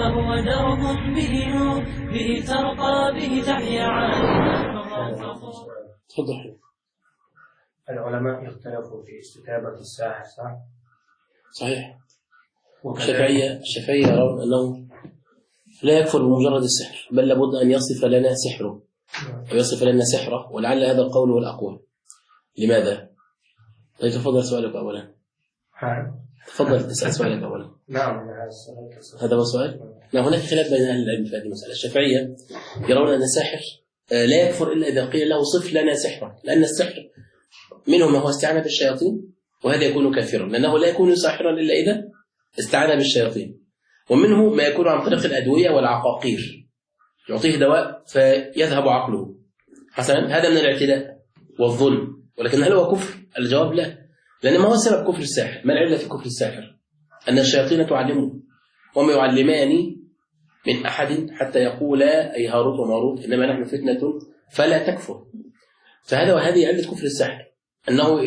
فهو درب به نور، به ترقى، به تحيا عالما. تفضل. العلماء يختلفوا في استتابة الساحر، صح؟ صحيح. الشافعية يرون أنه لا يكفر بمجرد السحر، بل لابد أن يصف لنا سحره ويصف لنا سحره، ولعل هذا القول هو الأقوى. لماذا؟ طيب تفضل سؤالك أولا. تفضل تسأل سؤالك أولا. نعم هذا هو السؤال. لا، هناك خلاف بين أهل العلم في هذه المسألة. الشافعية يرون أن الساحر لا يكفر إلا إذا قيل له صف لنا سحره، لأن السحر منه ما هو استعانة بالشياطين، وهذا يكون كافرا، لأنه لا يكون ساحرا إلا إذا استعان بالشياطين. ومنه ما يكون عن طريق الأدوية والعقاقير، يعطيه دواء فيذهب عقله. حسنا، هذا من الاعتداء والظلم. ولكن هل هو كفر؟ الجواب لا، لأن ما هو سبب كفر الساحر؟ ما العلة في كفر الساحر؟ أن الشياطين تعلمه، وما يعلمان من أحد حتى يقولا أي هاروت وماروت إنما نحن فتنة فلا تكفر. فهذا وهذه علة كفر الساحر، أنه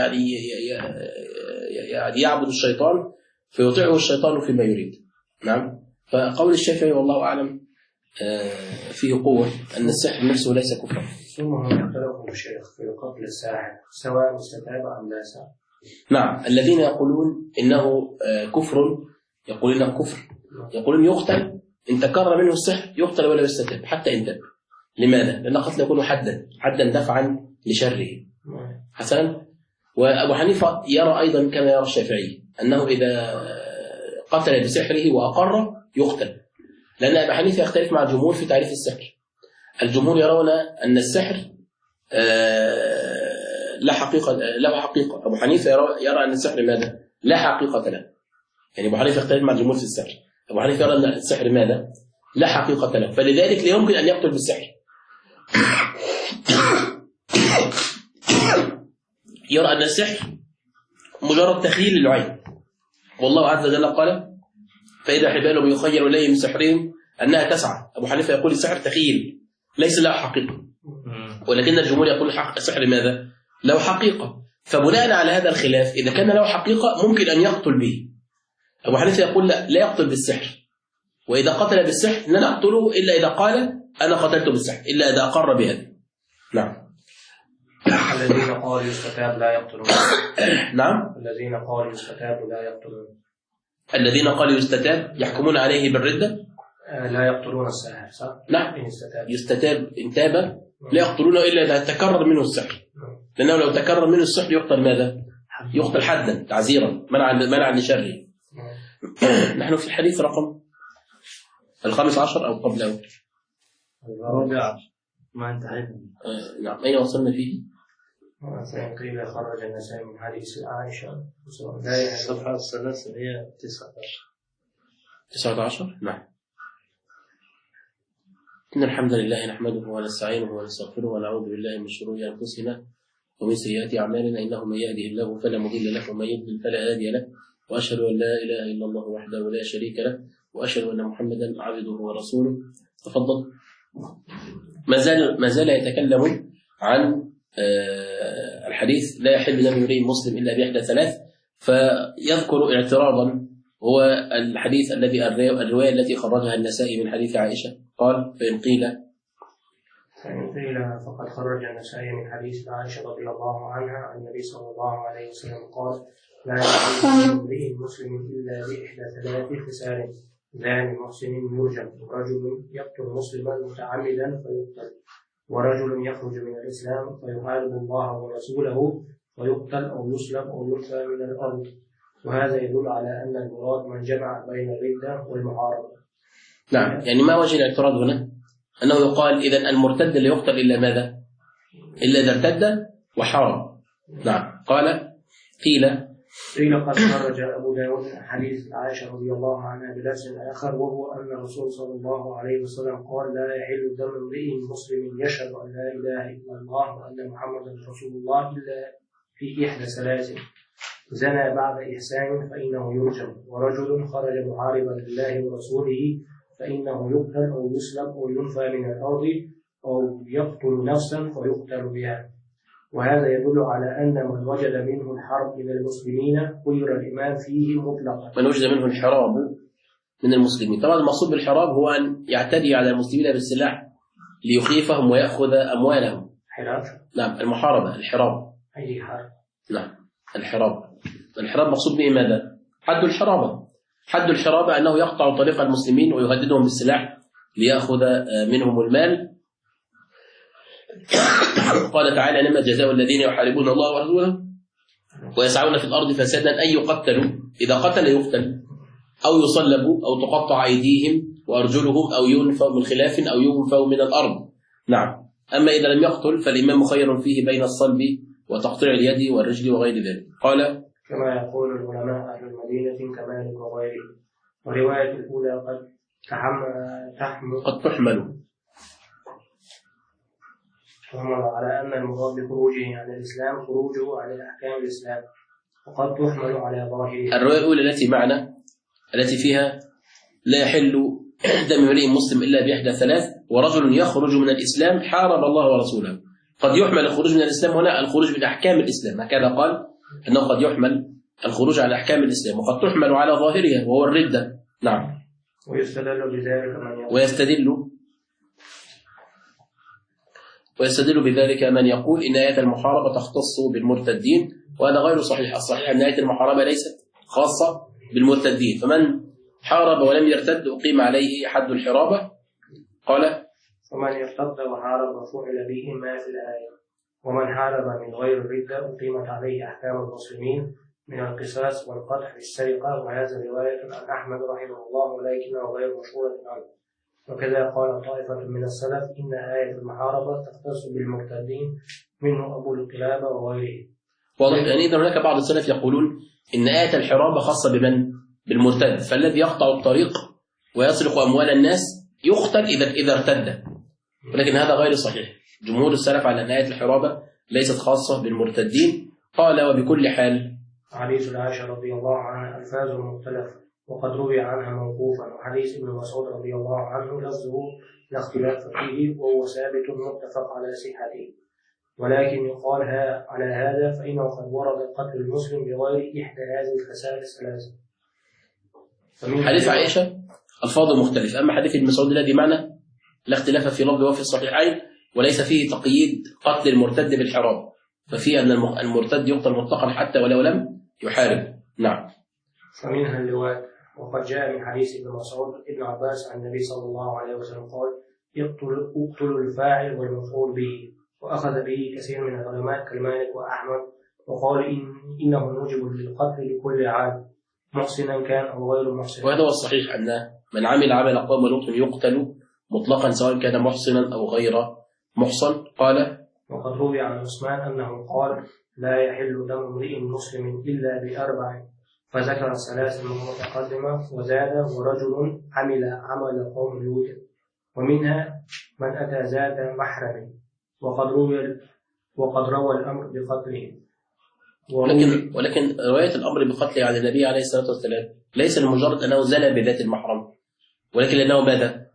يعني يعبد الشيطان فيطيعه الشيطان فيما يريد. نعم. فقول الشافعي والله أعلم فيه قوة أن السحر نفسه ليس كفرا. ثم هم يختلفوا الشيخ في قتل الساحر سواء استتاب أم لا ساحر. نعم. الذين يقولون إنه كفر يقولون إنه كفر، يقولون يقتل إن تكرر منه السحر، يقتل ولا يستتاب حتى إن تاب. لماذا؟ لأن قتل يكون حدا دفعا لشره. حسنا. وأبو حنيفة يرى أيضا كما يرى الشافعي أنه إذا قتل بسحره وأقر يقتل، لأن أبو حنيفة يختلف مع الجمهور في تعريف السحر. الجمهور يرون أن السحر لا حقيقة له حقيقة. أبو حنيفة يرى أن السحر ماذا؟ لا حقيقة له. يعني أبو حنيفة يختلف مع الجمهور في السحر. أبو حنيفة يرى أن السحر ماذا؟ لا حقيقة له، فلذلك لا يمكن أن يقتل بالسحر. يرى أن السحر مجرد تخيل للعين، والله عز وجل قال فإذا حبالهم يخيل إليه من سحرهم أنها تسعى. أبو حنيفة يقول السحر تخيل ليس له حقيقة، ولكن الجمهور يقول السحر ماذا؟ له حقيقة. فبناء على هذا الخلاف إذا كان له حقيقة ممكن أن يقتل به. أبو حنيفة يقول لا يقتل بالسحر، وإذا قتل بالسحر لا نقتله إلا إذا قال أنا قتلت بالسحر، إلا إذا أقر بهذا. نعم. الذين قالوا يستتاب لا يقتلون. نعم. الذين قالوا يستتاب لا يقتلون. الذين قالوا يستتاب يحكمون عليه بالردة. لا يقتلون الساحر، صح؟ نعم. يستتاب إن تاب لا يقتلونه إلا إذا تكرر منه السحر، لأنه لو تكرر منه السحر يقتل ماذا؟ يقتل حدا تعزيرا منعا لشره. نحن في الحديث رقم 15 أو قبله؟ الرابع ما انتهينا. نعم. أين وصلنا فيه؟ قيل خرج النسائي من حديث عائشة الصفحة الثلاثة هي 19. نعم. إن الحمد لله نحمده ونستعينه ونستغفره ونعوذ بالله من شرور أنفسنا ومن سيئات أعمالنا، إنه من يهده الله فلا مضل له ومن يضلل فلا هادي له، وأشهد أن لا إله إلا الله وحده لا شريك له، وأشهد أن محمدا عبده ورسوله. تفضل. ما زال يتكلم عن الحديث لا يحل دم امرئ مسلم إلا بإحدى ثلاث، فيذكر اعتراضا هو الحديث الذي الرواية التي خرجها النسائي من حديث عائشة. قال فإن قيل فقد خرج النسائي من حديث عائشة رضي الله عنها عن النبي صلى الله عليه وسلم قال لا يحل دم امرئ مسلم إلا بإحدى ثلاث خصال: زاني محسن يرجم، ورجل يقتل مسلما متعمدا فيقتل، ورجل يخرج من الإسلام فيحارب الله ورسوله ويقتل أو يسلم أو يلقى من الأرض. وهذا يدل على أن المراد من جمع بين الردة والمحاربة. نعم. يعني ما وجه الاعتراض هنا؟ أنه يقال إذن المرتد لا يقتل إلا ماذا؟ إلا إذا ارتد وحارب. نعم. قال قيل قد خرج أبو داود حديث عائشة رضي الله عنها بلفظ آخر، وهو أن الرسول صلى الله عليه وسلم قال لا يحل دم امرئ مسلم يشهد أن لا إله إلا الله وأن محمدا رسول الله إلا في إحدى ثلاث: زنى بعد إحسان فإنه يرجم، ورجل خرج محاربا لله ورسوله فإنه يقتل أو يسلب أو ينفى من الأرض أو يقتل نفسا فيقتل بها. وهذا يدل على أن من وجد منه الحرب من المسلمين خير الإمام فيه مطلقا. من وجد منه الحراب من المسلمين. طبعا المقصود بالحراب هو أن يعتدي على المسلمين بالسلاح ليخيفهم ويأخذ أموالهم. حراب. نعم المحاربة الحراب. أي حرب. نعم الحراب مقصود به ماذا؟ حد الحرابة. حد الحرابة أنه يقطع طريق المسلمين ويهددهم بالسلاح ليأخذ منهم المال. قال تعالى إنما جزاء الذين يحاربون الله ورسوله ويسعون في الأرض فسادا أن يقتلوا، إذا قتل يقتل، أو يصلبوا، أو تقطع أيديهم وأرجلهم، أو ينفوا من خلاف، أو ينفوا من الأرض. نعم. أما إذا لم يقتل فالإمام خير فيه بين الصلب وتقطيع اليد والرجل وغير ذلك. قال كما يقول العلماء أهل المدينة كمالك وغيره. ورواية الأولى قد تحمل على أن المراد بخروجه عن الإسلام خروجه عن أحكام الإسلام، وقد تحمل على ظاهره. الرواية الأولى التي معنا التي فيها لا يحل دم امرئ مسلم إلا بإحدى ثلاث، ورجل يخرج من الإسلام حارب الله ورسوله. قد يحمل الخروج من الإسلام هنا الخروج من أحكام الإسلام، هكذا قال أنه قد يحمل الخروج على أحكام الإسلام، وقد تحمل على ظاهرها وهو الردة. نعم. ويستدل بذلك من يقول إن آية المحاربة تختص بالمرتدين، وهذا غير صحيح. الصحيح أن آية المحاربة ليست خاصة بالمرتدين، فمن حارب ولم يرتد أقيم عليه حد الحرابة. قال ومن ارتد وحارب فعل به ما في الآية، ومن حارب من غير الردة أقيمت عليه أحكام المسلمين من القصاص والقطع في السرقة. وهذا رواية عن أحمد رحمه الله ولكنه غير مشهورة عنه. وكذا قال طائفة من السلف إن آية المحاربة تختص بالمرتدين منه أبو القلابة وغيره. واضح. يعني إذا هناك بعض السلف يقولون إن آية الحرابة خاصة بمن؟ بالمرتد، فالذي يقطع الطريق ويسرق أموال الناس يقتل إذا ارتد، ولكن هذا غير صحيح. جمهور السلف على أن آية الحرابة ليست خاصة بالمرتدين. قال وبكل حال حديث عائشة رضي الله عنها ألفاظ مختلفة، وقد روي عنها موقوفا، وحديث ابن مسعود رضي الله عنه لفظه لا اختلاف فيه وهو ثابت متفق على صحته، ولكن يقال على هذا فإنه قد ورد قتل المسلم بغير إحدى هذه الخسائر الثلاثة. حديث عائشة ألفاظ مختلفة، أما حديث ابن مسعود الذي معنا لا اختلاف في لفظه وفي الصحيحين، وليس فيه تقييد قتل المرتد بالحراب، ففيه أن المرتد يقتل مطلقا حتى ولو لم يحارب. نعم. فمنها اللواء، وقد جاء من حديث ابن مسعود ابن عباس عن النبي صلى الله عليه وسلم قال اقتلوا الفاعل والمفعول به، وأخذ به كثير من العلماء كالمالك وأحمد، وقال إنه موجب للقتل لكل عام محسنا كان أو غير محسن. وهذا هو الصحيح أن من عمل عمل قوم لوط يقتل مطلقا سواء كان محسنا أو غير محصن. قال وقد روي عن عثمان أنه قال لا يحل دم امرئ مسلم إلا بأربع، فذكر ثلاث من المتقدمة وزاد ورجل عمل قوم لوط، ومنها من أتى ذات محرم، وقد روى الأمر بقتله. ولكن رواية الأمر بقتله على النبي عليه الصلاة والسلام ليس لمجرد أنه زنى بذات المحرم، ولكن لأنه ماذا؟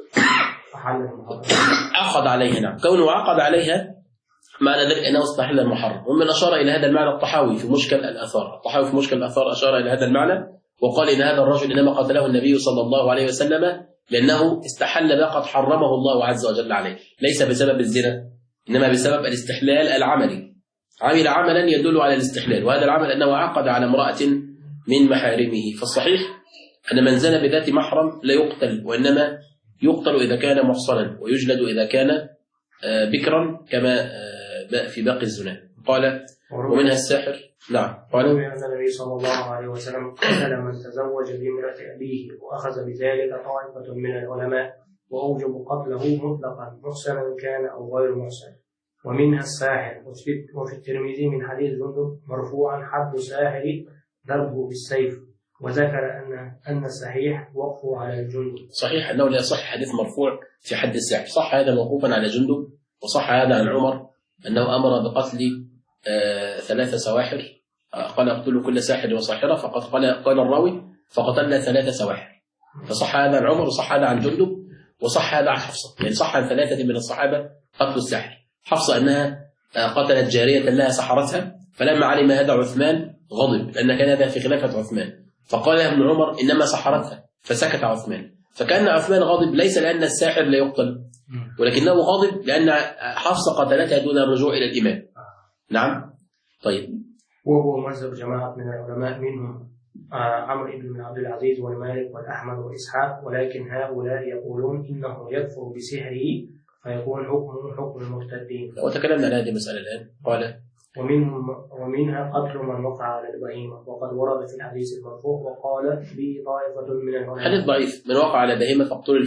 عقد عليها. نعم. كونه عقد عليها معنى ذلك أنه استحل المحرم. ومن أشار إلى هذا المعنى الطحاوي في مشكل الآثار. الطحاوي في مشكل الآثار أشار إلى هذا المعنى وقال إن هذا الرجل إنما قتله النبي صلى الله عليه وسلم لأنه استحل ما قد حرمه الله عز وجل عليه، ليس بسبب الزنا، إنما بسبب الاستحلال العملي. عمل عملا يدل على الاستحلال، وهذا العمل أنه عقد على امرأة من محارمه. فالصحيح أن من زنى بذات محرم لا يقتل، وإنما يقتل إذا كان محصنا، ويجلد إذا كان بكرا كما في باقي الزنا. قال ومنها الساحر. نعم. قال أن النبي صلى الله عليه وسلم قتل من تزوج بامرأة أبيه، وأخذ بذلك طائفة من العلماء، وأوجب قتله مطلقا محسنا كان أو غير محسن. ومنها الساحر. وفي الترمذي من حديث جندب مرفوعا حد الساحر ضربه بالسيف، وذكر أن الصحيح وقفه على الجندب. صحيح أنه لا يصح حديث مرفوع في حد الساحر، صح هذا موقوفا على جندب، وصح هذا عن عمر أنه أمر بقتل 3 سواحر، قال اقتلوا كل ساحر وساحرة، فقد قال الراوي فقتلنا 3 سواحر، فصح هذا عن عمر، وصح هذا عن جندب، وصح هذا عن حفصة، يعني صح عن 3 من الصحابة قتل الساحر. حفصة أنها قتلت جارية لها سحرتها، فلما علم هذا عثمان غضب، لأن كان هذا في خلافة عثمان، فقال ابن عمر إنما سحرتها، فسكت عثمان، فكأن عثمان غاضب ليس لأن الساحر لا يقتل، ولكنه غاضب لأن حفصة قتلتها دون الرجوع إلى الإمام. نعم. طيب. وهو مذهب جماعة من العلماء منهم عمرو بن عبد العزيز والمالك والأحمد وإسحاق، ولكن هؤلاء يقولون إنه يكفر بسحره فيكون حكمه حكم المرتدين. وتكلمنا عن هذه المسألة الآن. قال ومنها قتل من وقع على البهيمة، وقد ورد في الحديث المرفوع وقال به طائفة من العلماء. حديث ضعيف، من وقع على بهيمة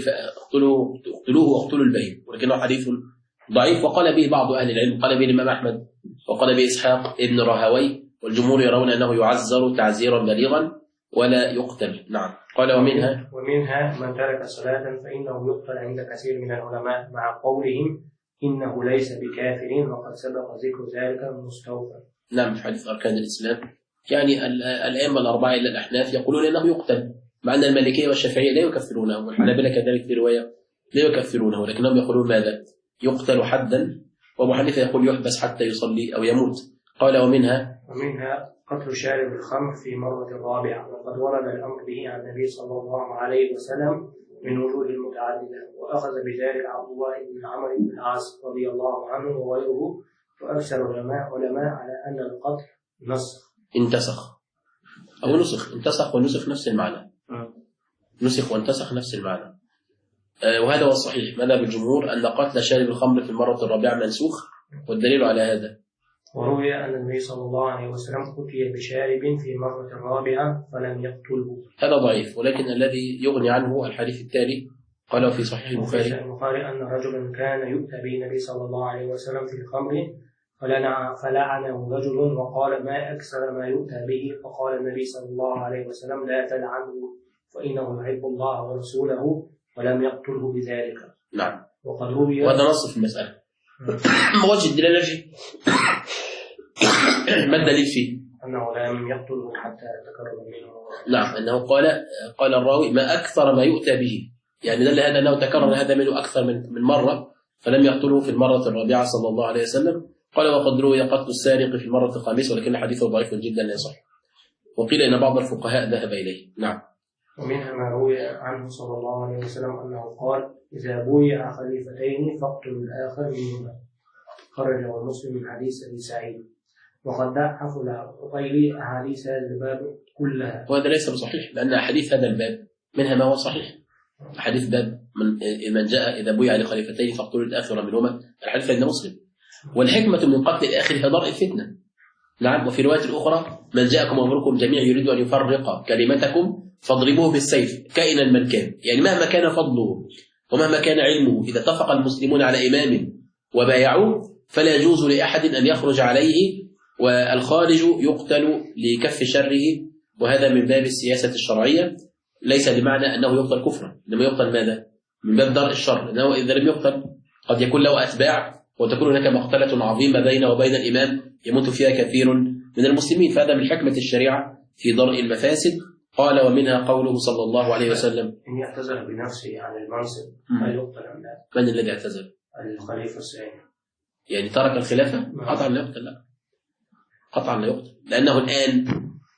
اقتلوه واقتلوا البهيمة، ولكنه حديث ضعيف، وقال به بعض أهل العلم، قال به الإمام أحمد وقال به إسحاق ابن راهوي، والجمهور يرون أنه يعزر تعزيرا بليغا ولا يقتل. نعم. قال ومنها من ترك صلاة فإنه يقتل عند كثير من العلماء مع قولهم إنه ليس بكافر، وقد سبق ذكر ذلك مستوفى. نعم. في حديث أركان الإسلام يعني الأئمة الأربعة إلا الأحناف يقولون إنه يقتل، مع أن المالكية والشافعية لا يكفرونه، والحنابلة كذلك في رواية لا يكفرونه، ولكنهم يقولون ماذا؟ يقتل حدا، وأبو حنيفة يقول يحبس حتى يصلي أو يموت. قال ومنها قتل شارب الخمر في مرة رابعة، وقد ورد الأمر به عن النبي صلى الله عليه وسلم من وجوه متعددة، وأخذ بذلك عبد الله بن عمرو بن العاص رضي الله عنه وغيره، وأكثر العلماء على أن القتل انتسخ أو نسخ. انتسخ ونسخ نفس المعنى. نسخ وانتسخ نفس المعنى. وهذا هو الصحيح مذهب الجمهور، أن قتل شارب الخمر في المرة الرابعة منسوخ، والدليل على هذا وروي أن النبي صلى الله عليه وسلم قتل بشارب في المرة الرابعة فلم يقتله. هذا ضعيف، ولكن الذي يغني عنه الحديث التالي قال في صحيح البخاري أن رجلا كان يؤتى به النبي صلى الله عليه وسلم في الخمر فلعنه رجل وقال ما أكثر ما يؤتى به، فقال النبي صلى الله عليه وسلم لا تلعنه فإنه يحب الله ورسوله، ولم يقتله بذلك. نعم. وقد روي، وهذا نص في المسألة. ما وجه الدلالة فيه؟ ما الدليل فيه؟ أنه لم يقتله حتى تكرر منه. نعم. أنه قال الراوي ما أكثر ما يؤتى به، يعني دل هذا أنه تكرر هذا منه أكثر من مرة، فلم يقتله في المرة الرابعة صلى الله عليه وسلم. قال وقد روي قتل السارق في المرة الخامسة، ولكن حديثه ضعيف جدا لا يصح، وقيل إن بعض الفقهاء ذهب إليه. نعم. ومنها ما روي عنه صلى الله عليه وسلم أنه قال إذا بويع خليفتين فاقتلوا الآخر منهما، خرجه مسلم من حديث أبي سعيد. وقد ضعف العقيلي أحاديث هذا الباب كلها، وهذا ليس بصحيح، لأن أحاديث هذا الباب منها ما هو صحيح. حديث باب من جاء إذا بويع لخليفتين فاقتلوا الآخر منهما، الحديث عند مسلم. والحكمة من قتل الآخر هي درء الفتنة. نعم. وفي رواية الأخرى من جاءكم أمركم جميعا يريد أن يفرق كلمتكم فاضربوه بالسيف كائنا من كان، يعني مهما كان فضله ومهما كان علمه، إذا اتفق المسلمون على إمام وبايعوه فلا يجوز لأحد أن يخرج عليه، والخارج يقتل لكف شره. وهذا من باب السياسة الشرعية، ليس بمعنى أنه يقتل كفرا، إنما يقتل ماذا؟ من باب درء الشر، لأنه إذا لم يقتل قد يكون له أتباع، وتكون هناك مقتلة عظيمة بينه وبين الإمام يموت فيها كثير من المسلمين، فهذا من حكمة الشريعة في درء المفاسد. قال ومنها قوله صلى الله عليه وسلم إن يعتزل بنفسه عن المنصب هل يقتل أم لا؟ من الذي اعتزل؟ الخليفة الثاني، يعني ترك الخلافة؟ قطعا لا يقتل. لا قطعا لا يقتل، لأنه الآن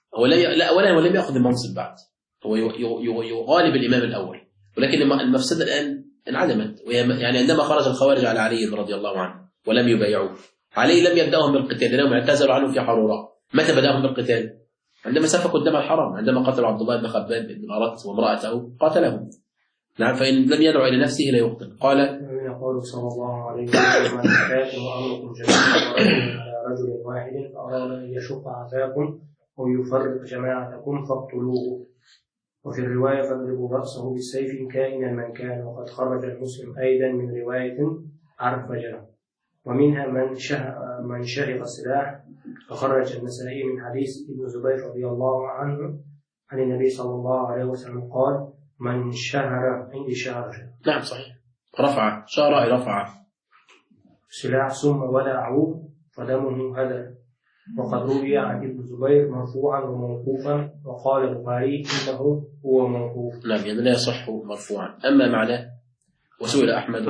هو لم يأخذ المنصب بعد، هو يغالب الإمام الأول، ولكن المفسدة الآن انعدمت. يعني عندما خرج الخوارج على علي رضي الله عنه ولم يبايعوه، علي لم يبدأهم بالقتال لأنهم اعتزلوا عنه في حروراء. متى بدأهم بالقتال؟ عندما سفكوا الدم الحرام، عندما قتلوا عبد الله بن خباب بن الأرت وامرأته قاتلهم. نعم. فإن لم يدعو إلى نفسه لا يقتل. قال يقول صلى الله عليه وسلم من أتاكم وأمركم جميعا ورجل على رجل واحد فأراد أن يشق عزاكم ويفرق جماعتكم فاقتلوه. وفي الرواية فاضربوا رأسه بالسيف كائنا من كان، وقد خرج المسلم أيضا من رواية عرفجة. ومنها من شهر السلاح، فخرج النسائي من حديث ابن زبير رضي الله عنه عن النبي صلى الله عليه وسلم قال من شهر عندي شهر. نعم صحيح. رفع شهر أي رفع سلاح ثم ولعه فدمه هدر. وقد روي عن ابن زبير مرفوعا وموقوفا، وقال البخاري انه هو موقوف. نعم يعني لا يصح مرفوعا. اما معناه وسئل احمد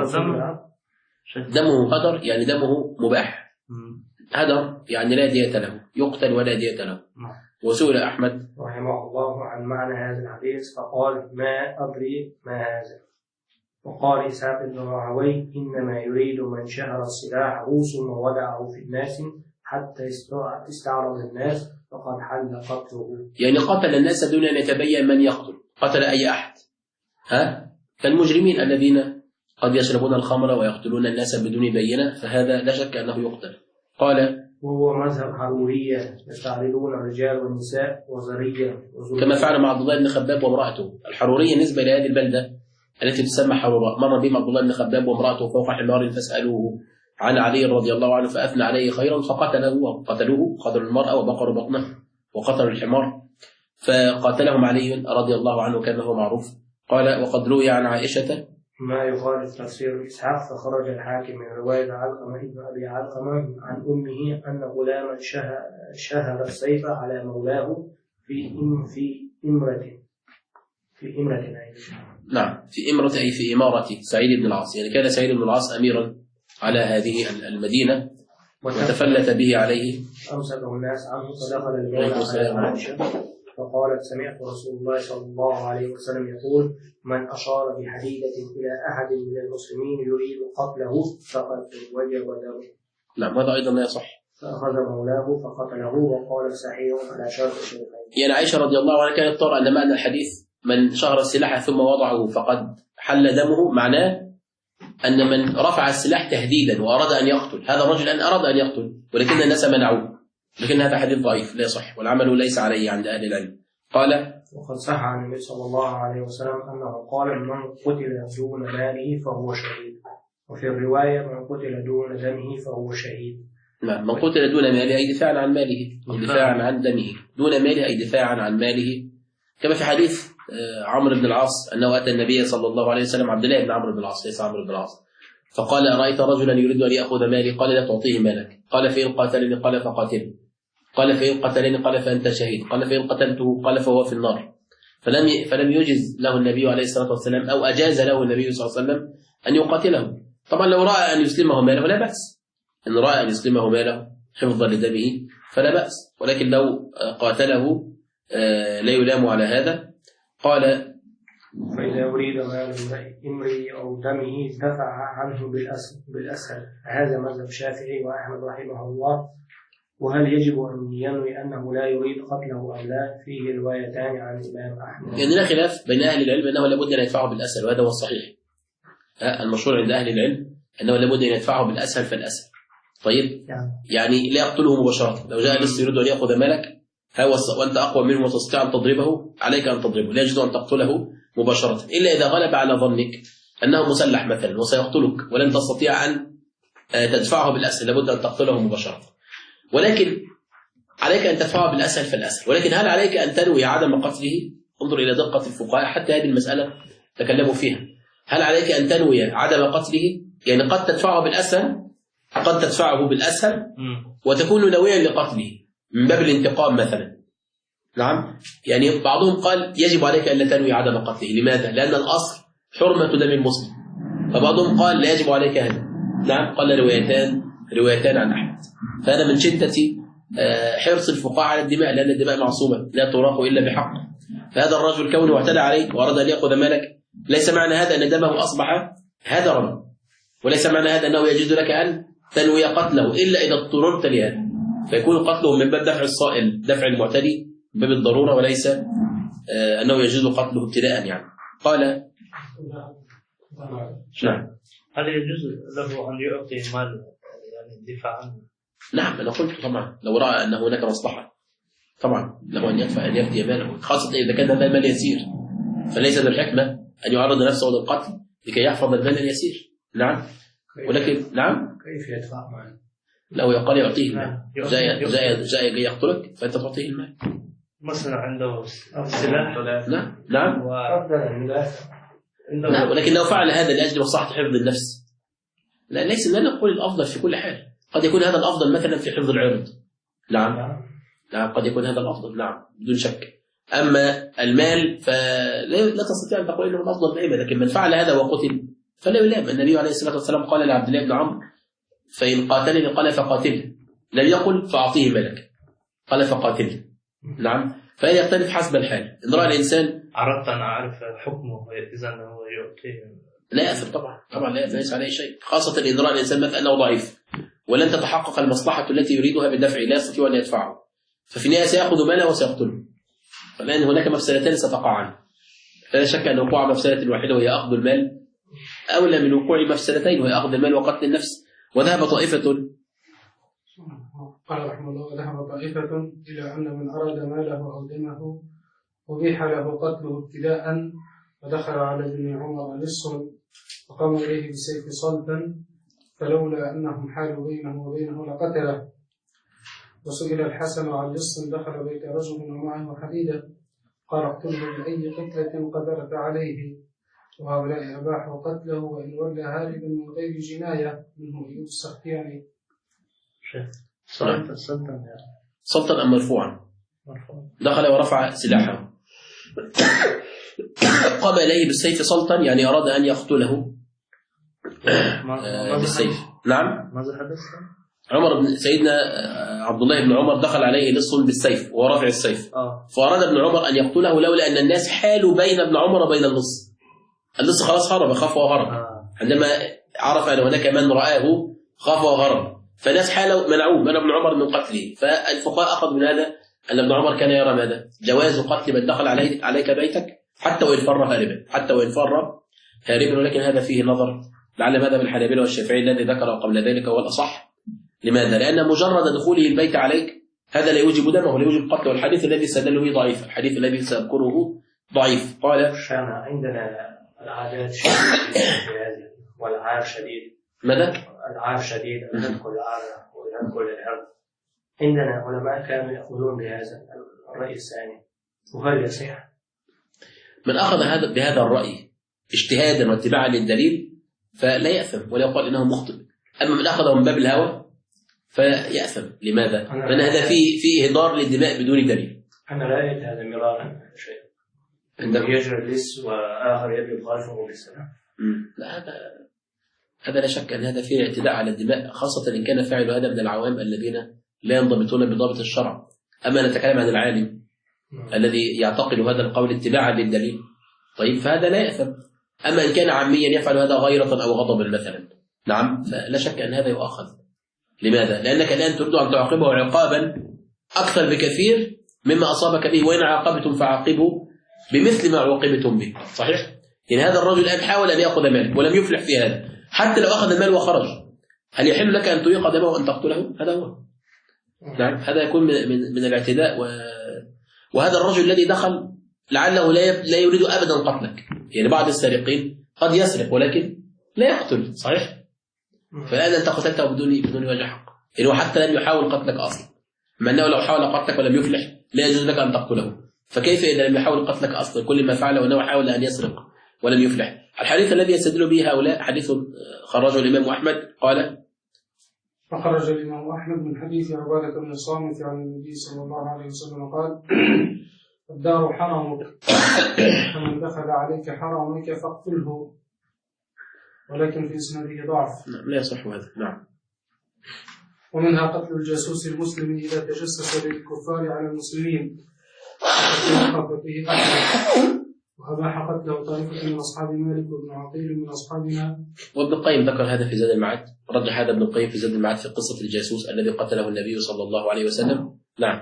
دمه هدر يعني دمه مباح، هدر يعني لا دية له، يقتل ولا دية له. وسئل احمد رحمه الله عن معنى هذا الحديث فقال ما أدري ما هذا. وقال إسحاق بن راهويه إنما يريد من شهر سلاحه ثم ودعه في الناس حتى استعرض الناس فقد حل قتله. يعني قتل الناس دون أن يتبين من يقتل، قتل أي أحد، كالمجرمين الذين قد يشربون الخمر ويقتلون الناس بدون بينة، فهذا لا شك أنه يقتل. قال وهو مذهب حرورية يستعرضون الرجال والنساء وزرية كما فعل مع عبد الله بن خباب وامرأته. الحرورية نسبة لهذه البلدة التي تسمى حروراء. مر بهم عبد الله بن خباب وامرأته فوق حمار فاسألوه عن علي رضي الله عنه فأثنى عليه خيرا فقتلوه، قتلوا المرأة وبقروا بطنه وقتلوا الحمار، فقاتلهم علي رضي الله عنه كما هو معروف. قال وقد روي عن عائشة ما يخالف تفسير إسحاق. فخرج الحاكم من رواية علقمة ابن أبي علقمة عن أمه أن غلاما شهر السيف على مولاه في إمرة نعم في إمرة أي في إمارة سعيد بن العاص، يعني كان سعيد بن العاص أميرا على هذه المدينة وتفلت به عليه. أمسكه الناس عنه فدخل المولى على عائشة فقالت سمعت رسول الله صلى الله عليه وسلم يقول من أشار بحديدة إلى أحد من المسلمين يريد قتله فقد وجب دمه. نعم هذا أيضا لا يصح. فأخذ مولاه فقتله وقال صحيح على شرط الشيخين. يعني عائشة رضي الله عنها كانت ترى أن معنى الحديث من شهر السلاح ثم وضعه فقد حل دمه معناه أن من رفع السلاح تهديدا وأراد أن يقتل هذا الرجل أن أراد أن يقتل ولكن الناس منعوه، لكن هذا حديث ضعيف لا يصح والعمل ليس عليه عند أهل العلم. قال وقد صح عن النبي صلى الله عليه وسلم أنه قال من قتل دون ماله فهو شهيد، وفي الرواية من قتل دون دمه فهو شهيد. نعم من قتل دون ماله أي دفاعا عن ماله أو دفاعا عن دمه، دون ماله أي دفاعا عن ماله، كما في حديث عمرو بن العاص أنه أتى النبي صلى الله عليه وسلم عبد الله بن عمرو بن العاص ليس عمرو بن العاص فقال أرأيت رجلا يريد أن يأخذ مالي؟ قال لا تعطيه مالك. قال فإن قاتلني؟ قال فقاتله. قال فإن قتلني؟ قال فأنت شهيد. قال فإن قتلته؟ قال فهو في النار. فلم يجز له النبي عليه الصلاة والسلام أو أجاز له النبي صلى الله عليه وسلم أن يقاتله. طبعا لو رأى أن يسلمه ماله فلا بأس، إن رأى أن يسلمه ماله حفظا لدمه فلا بأس، ولكن لو قاتله لا يلام على هذا. قال فإذا أريد مال امرئ أو دمه دفع عنه بالأسهل. هذا مذهب الشافعي وأحمد رحمه الله. وهل يجب أن ينوي أنه لا يريد قتله أم لا؟ فيه روايتان عن الإمام أحمد. يعني لا خلاف بين أهل العلم أنه لابد أن يدفعه بالأسهل وهذا هو الصحيح. المشهور عند أهل العلم أنه لابد أن يدفعه بالأسهل فالأسهل. طيب يعني لا يقتله مباشرة. لو جاء لص يريد أن يأخذ مالك وأنت أقوى منه وتستطيع أن تضربه عليك أن تضربه، لا يجوز أن تقتله مباشرة إلا إذا غلب على ظنك أنه مسلح مثلا وسيقتلك ولن تستطيع أن تدفعه بالأسهل، لابد أن تقتله مباشرة. ولكن عليك أن تدفعه بالأسهل فالأسهل، ولكن هل عليك أن تنوي عدم قتله؟ انظر إلى دقة الفقهاء حتى هذه المسألة تكلموا فيها. هل عليك أن تنوي عدم قتله؟ يعني قد تدفعه بالأسهل، قد تدفعه بالأسهل وتكون ناويا لقتله من باب الانتقام مثلا. نعم يعني بعضهم قال يجب عليك أن لا تنوي عدم قتله. لماذا؟ لأن الأصل حرمة دم المسلم. فبعضهم قال لا يجب عليك هذا. نعم قال روايتان عن أحمد. فهذا من شدة حرص الفقهاء على الدماء، لأن الدماء معصومة لا تراق إلا بحق. فهذا الرجل كونه اعتدى عليك وأراد أن يأخذ مالك ليس معنى هذا أن دمه أصبح هدرا، وليس معنى هذا أنه يجوز لك أن تنوي قتله إلا إذا اضطررت لهذا، فيكون قتله من باب دفع الصائل دفع المعتدي من باب الضرورة، وليس أنه يجوز قتله ابتداء يعني. قال نعم هل يجوز له أن يعطي مال يعني الدفاع عنه؟ نعم أنا قلت طبعا لو رأى أن هناك مصلحة طبعا له أن يدفع أن يفدي ماله، خاصة إذا كان هذا المال يسير، فليس من الحكمة أن يعرض نفسه للقتل لكي يحفظ المال اليسير. نعم ولكن نعم كيف يدفع ماله؟ لو يقال يعطيه المال، جاء يقتلك فأنت تعطيه المال مثلا عنده سلاح. نعم ولكن لو فعل هذا لأجل مصلحة حفظ النفس ليس لا نقول الأفضل في كل حال، قد يكون هذا الأفضل مثلا في حفظ العرض. نعم قد يكون هذا الأفضل نعم بدون شك. أما المال فلا تستطيع أن تقول إنه الأفضل دائما، لكن من فعل هذا وقتل فلا يلام. النبي عليه الصلاة والسلام قال لعبد الله بن عمرو فإن قاتلني قال فقاتله، لم يقل فأعطيه ملك، قال فقاتله. نعم فهذا يختلف حسب الحال. إن رأى الإنسان أردت أن أعرف حكمه إذا هو يعطيه لا يأثر طبعا لا ليس عليه شيء، خاصة إن رأى الإنسان مثلا أنه ضعيف ولن تتحقق المصلحة التي يريدها بالدفع، لا يستطيع أن يدفعه، ففي النهاية سيأخذ ماله وسيقتله، فالآن هناك مفسدتان ستقعان، فلا شك أن وقوع مفسدة واحدة وهي أخذ المال أولى من وقوع مفسدتين وهي أخذ المال وقتل النفس. وذهب طائفة قال رحمه الله وذهب طائفة إلى أن من أراد ماله أو دمه أبيح له قتله ابتداء، ودخل على ابن عمر لص وقام إليه بسيف صلبا، فلولا أنهم حالوا بينه وبينه لقتله. وسئل الحسن عن لص دخل بيت رجل ومعه حديدة، قال اقتله بأي قتلة قدرت عليه، وهؤلاء أباحوا قتله وإن ولى هاربا من غير جناية منهم أيوب السختياني. صلتا أم مرفوعا؟ دخل ورفع سلاحه قام إليه بالسيف صلتا، يعني أراد أن يقتله بالسيف. نعم. ماذا حدث؟ عمر بن سيدنا عبد الله بن عمر دخل عليه لص بالسيف وهو رافع السيف، فأراد ابن عمر أن يقتله لولا أن الناس حالوا بين ابن عمر وبين اللص. اللص خلاص هرب، خاف وهرب. عندما عرف أن هناك من رآه خاف وهرب، فالناس حالوا منعوه ابن عمر من قتله. فالفقهاء أخذ من هذا أن ابن عمر كان يرى ماذا؟ جواز قتل من دخل عليك بيتك حتى وإن فر هاربا، ولكن هذا فيه نظر، لعل ماذا بالحنابلة والشافعي الذي ذكره قبل ذلك هو الأصح. لماذا؟ لأن مجرد دخوله البيت عليك هذا لا يوجب دمه ولا يوجب قتله، والحديث الذي استدل به ضعيف، الحديث الذي سأذكره ضعيف. قال عندنا العادات شديدة والعار شديد. ماذا؟ العار شديد، أن تدخل العارة وتدخل الأرض. عندنا علماء كانوا يأخذون بهذا الرأي الثاني، وهل يصح؟ من أخذ بهذا الرأي اجتهادا واتباعا للدليل فلا يأثم ولا يقال إنه مخطئ. أما من أخذه من باب الهوى فيأثم. لماذا؟ لأن هذا فيه إهدار للدماء بدون دليل. أنا رأيت هذا مرارا شيء، عندما يجري اللص وآخر يبي خلفه بالسلام. لا هذا لا شك أن هذا فيه اعتداء على الدماء، خاصة إن كان فاعل هذا من العوام الذين لا ينضبطون بضابط الشرع. أما نتكلم عن العالم الذي يعتقد هذا القول اتباعا للدليل، طيب فهذا لا يأثم. أما إن كان عاميا يفعل هذا غيرة أو غضبا مثلا، نعم، فلا شك أن هذا يؤخذ. لماذا؟ لأنك الآن تريد أن تعاقبه عقابا أكثر بكثير مما أصابك به، وإن عاقبتم فعاقبوا بمثل ما عوقبتم به. صحيح؟ يعني هذا الرجل الآن حاول أن يأخذ مالك ولم يفلح في هذا، حتى لو أخذ المال وخرج هل يحل لك أن تريق دمه وأن تقتله؟ هذا هو. نعم، هذا يكون من الاعتداء. وهذا الرجل الذي دخل لعله لا يريد أبدا قتلك. يعني بعض السارقين قد يسرق ولكن لا يقتل، صحيح؟ فالآن أنت قتلته بدون وجه حق، يعني هو حتى لم يحاول قتلك أصلا، مع أنه لو حاول قتلك ولم يفلح لا يجوز لك أن تقتله، فكيف إذا لم يحاول قتلك أصلا؟ كل ما فعله أنه حاول أن يسرق ولم يفلح. الحديث الذي يستدل به هؤلاء حديث خرجه الإمام أحمد، قال فخرج الإمام أحمد من حديث عبادة بن الصامت عن النبي صلى الله عليه وسلم قال الدار حرمك، فمن دخل عليك حرمك فاقتله، ولكن في إسناده ضعف. لا يصح هذا. نعم. ومنها قتل الجاسوس المسلم إذا تجسس للكفار على المسلمين، وأباح قتله طائفة من أصحاب مالك وابن عقيل من أصحابنا. وابن القيم ذكر هذا في زاد المعاد، رجح هذا ابن القيم في زاد المعاد في قصة الجاسوس الذي قتله النبي صلى الله عليه وسلم. نعم.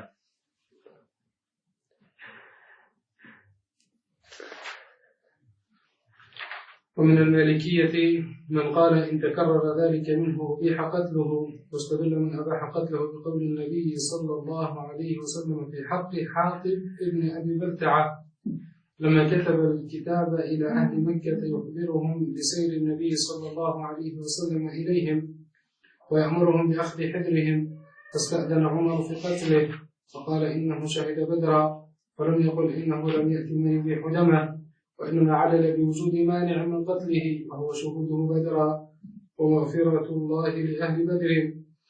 ومن المالكية من قال إن تكرر ذلك منه أبيح قتله، واستدل من أباح قتله بقول النبي صلى الله عليه وسلم في حق حاطب ابن أبي بلتعة لما كتب الكتاب إلى أهل مكة يخبرهم بسير النبي صلى الله عليه وسلم إليهم ويأمرهم بأخذ حذرهم، فاستأذن عمر في قتله فقال إنه شهد بدرا، ولم يقل إنه لم يأتي من يبيح دمه، وإنما علل بوجود مانع من قتله وهو شهوده بدرا ومغفرة الله لأهل بدر،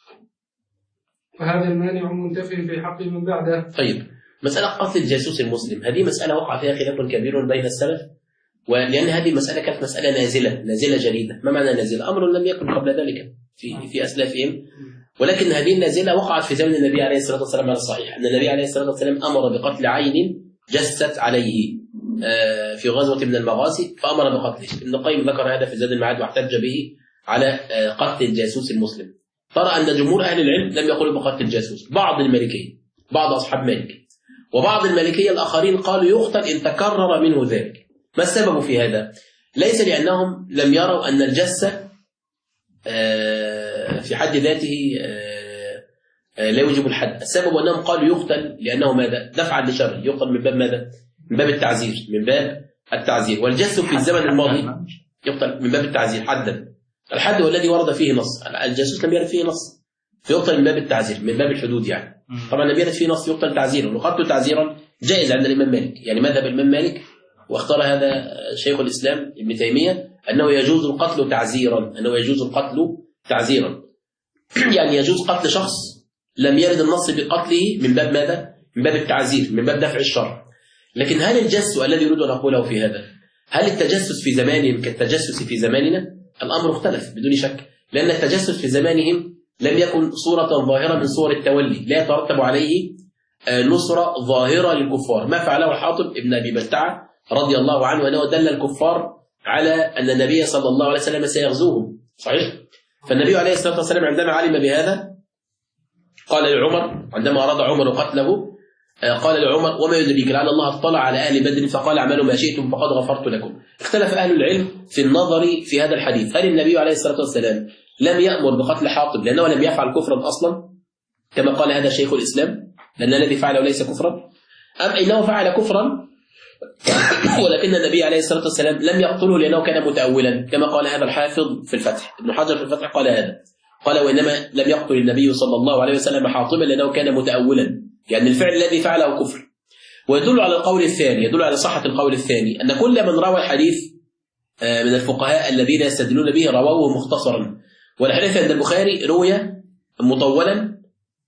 فهذا المانع منتف في حق من بعده. طيب، مسألة قتل الجاسوس المسلم هذه مسألة وقع فيها خلاف كبير بين السلف، ولأن هذه المسألة كانت مسألة نازلة جديدة. ما معنى نازلة؟ أمر لم يكن قبل ذلك في أسلافهم، ولكن هذه النازلة وقعت في زمن النبي عليه الصلاة والسلام على الصحيح، أن النبي عليه الصلاة والسلام أمر بقتل عين جست عليه في غزوة من المغازي، فأمر بقتله. ابن القيم ذكر هذا في زاد المعاد واحتج به على قتل الجاسوس المسلم. ترى أن جمهور أهل العلم لم يقولوا بقتل الجاسوس، بعض المالكية، بعض أصحاب مالك، وبعض المالكية الآخرين قالوا يقتل إن تكرر منه ذلك. ما السبب في هذا؟ ليس لأنهم لم يروا أن الجسة في حد ذاته لا يوجب الحد، السبب أنهم قالوا يقتل لأنه ماذا؟ دفعا لشر، يقتل من باب ماذا؟ من باب التعزير، من باب التعزير. والجس في الزمن الماضي يقتل من باب التعزير حدا. الحد هو الذي ورد فيه نص، الجاسوس لم يرد فيه نص فيقتل من باب التعزير، من باب الحدود يعني. طبعا لم يرد فيه نص يقتل تعزيرا، وقتل تعزيرا جائز عند الإمام مالك، يعني مذهب الإمام مالك واختار هذا شيخ الإسلام ابن تيمية أنه يجوز القتل تعزيرا، أنه يجوز القتل تعزيرا يعني يجوز قتل شخص لم يرد النص بقتله من باب ماذا؟ من باب التعزير، من باب دفع الشر. لكن هل الجس الذي يريد أن أقوله في هذا، هل التجسس في زمانهم كالتجسس في زماننا؟ الأمر اختلف بدون شك، لأن التجسس في زمانهم لم يكن صورة ظاهرة من صور التولي، لا يترتب عليه نصرة ظاهرة للكفار. ما فعله حاطب ابن أبي بلتعة رضي الله عنه أنه دل الكفار على أن النبي صلى الله عليه وسلم سيغزوهم، صحيح؟ فالنبي عليه الصلاة والسلام عندما علم بهذا قال لعمر، عندما أراد عمر قتله قال لعمر: وما يدريك لعل الله اطلع على أهل بدر فقال اعملوا ما شئتم فقد غفرت لكم. اختلف أهل العلم في النظر في هذا الحديث، هل النبي عليه الصلاة والسلام لم يأمر بقتل حاطب لأنه لم يفعل كفرا أصلا كما قال هذا شيخ الإسلام، لأن الذي فعله ليس كفرا، أم إنه فعل كفرا ولكن النبي عليه الصلاة والسلام لم يقتله لأنه كان متأولا كما قال هذا الحافظ في الفتح، ابن حجر في الفتح قال هذا، قال: وإنما لم يقتل النبي صلى الله عليه وسلم حاطبا لأنه كان متأولا، يعني الفعل الذي فعله كفر. ويدل على القول الثاني، يدل على صحة القول الثاني أن كل من روى الحديث من الفقهاء الذين يستدلون به رواه مختصرا، والحديث عند البخاري روي مطولا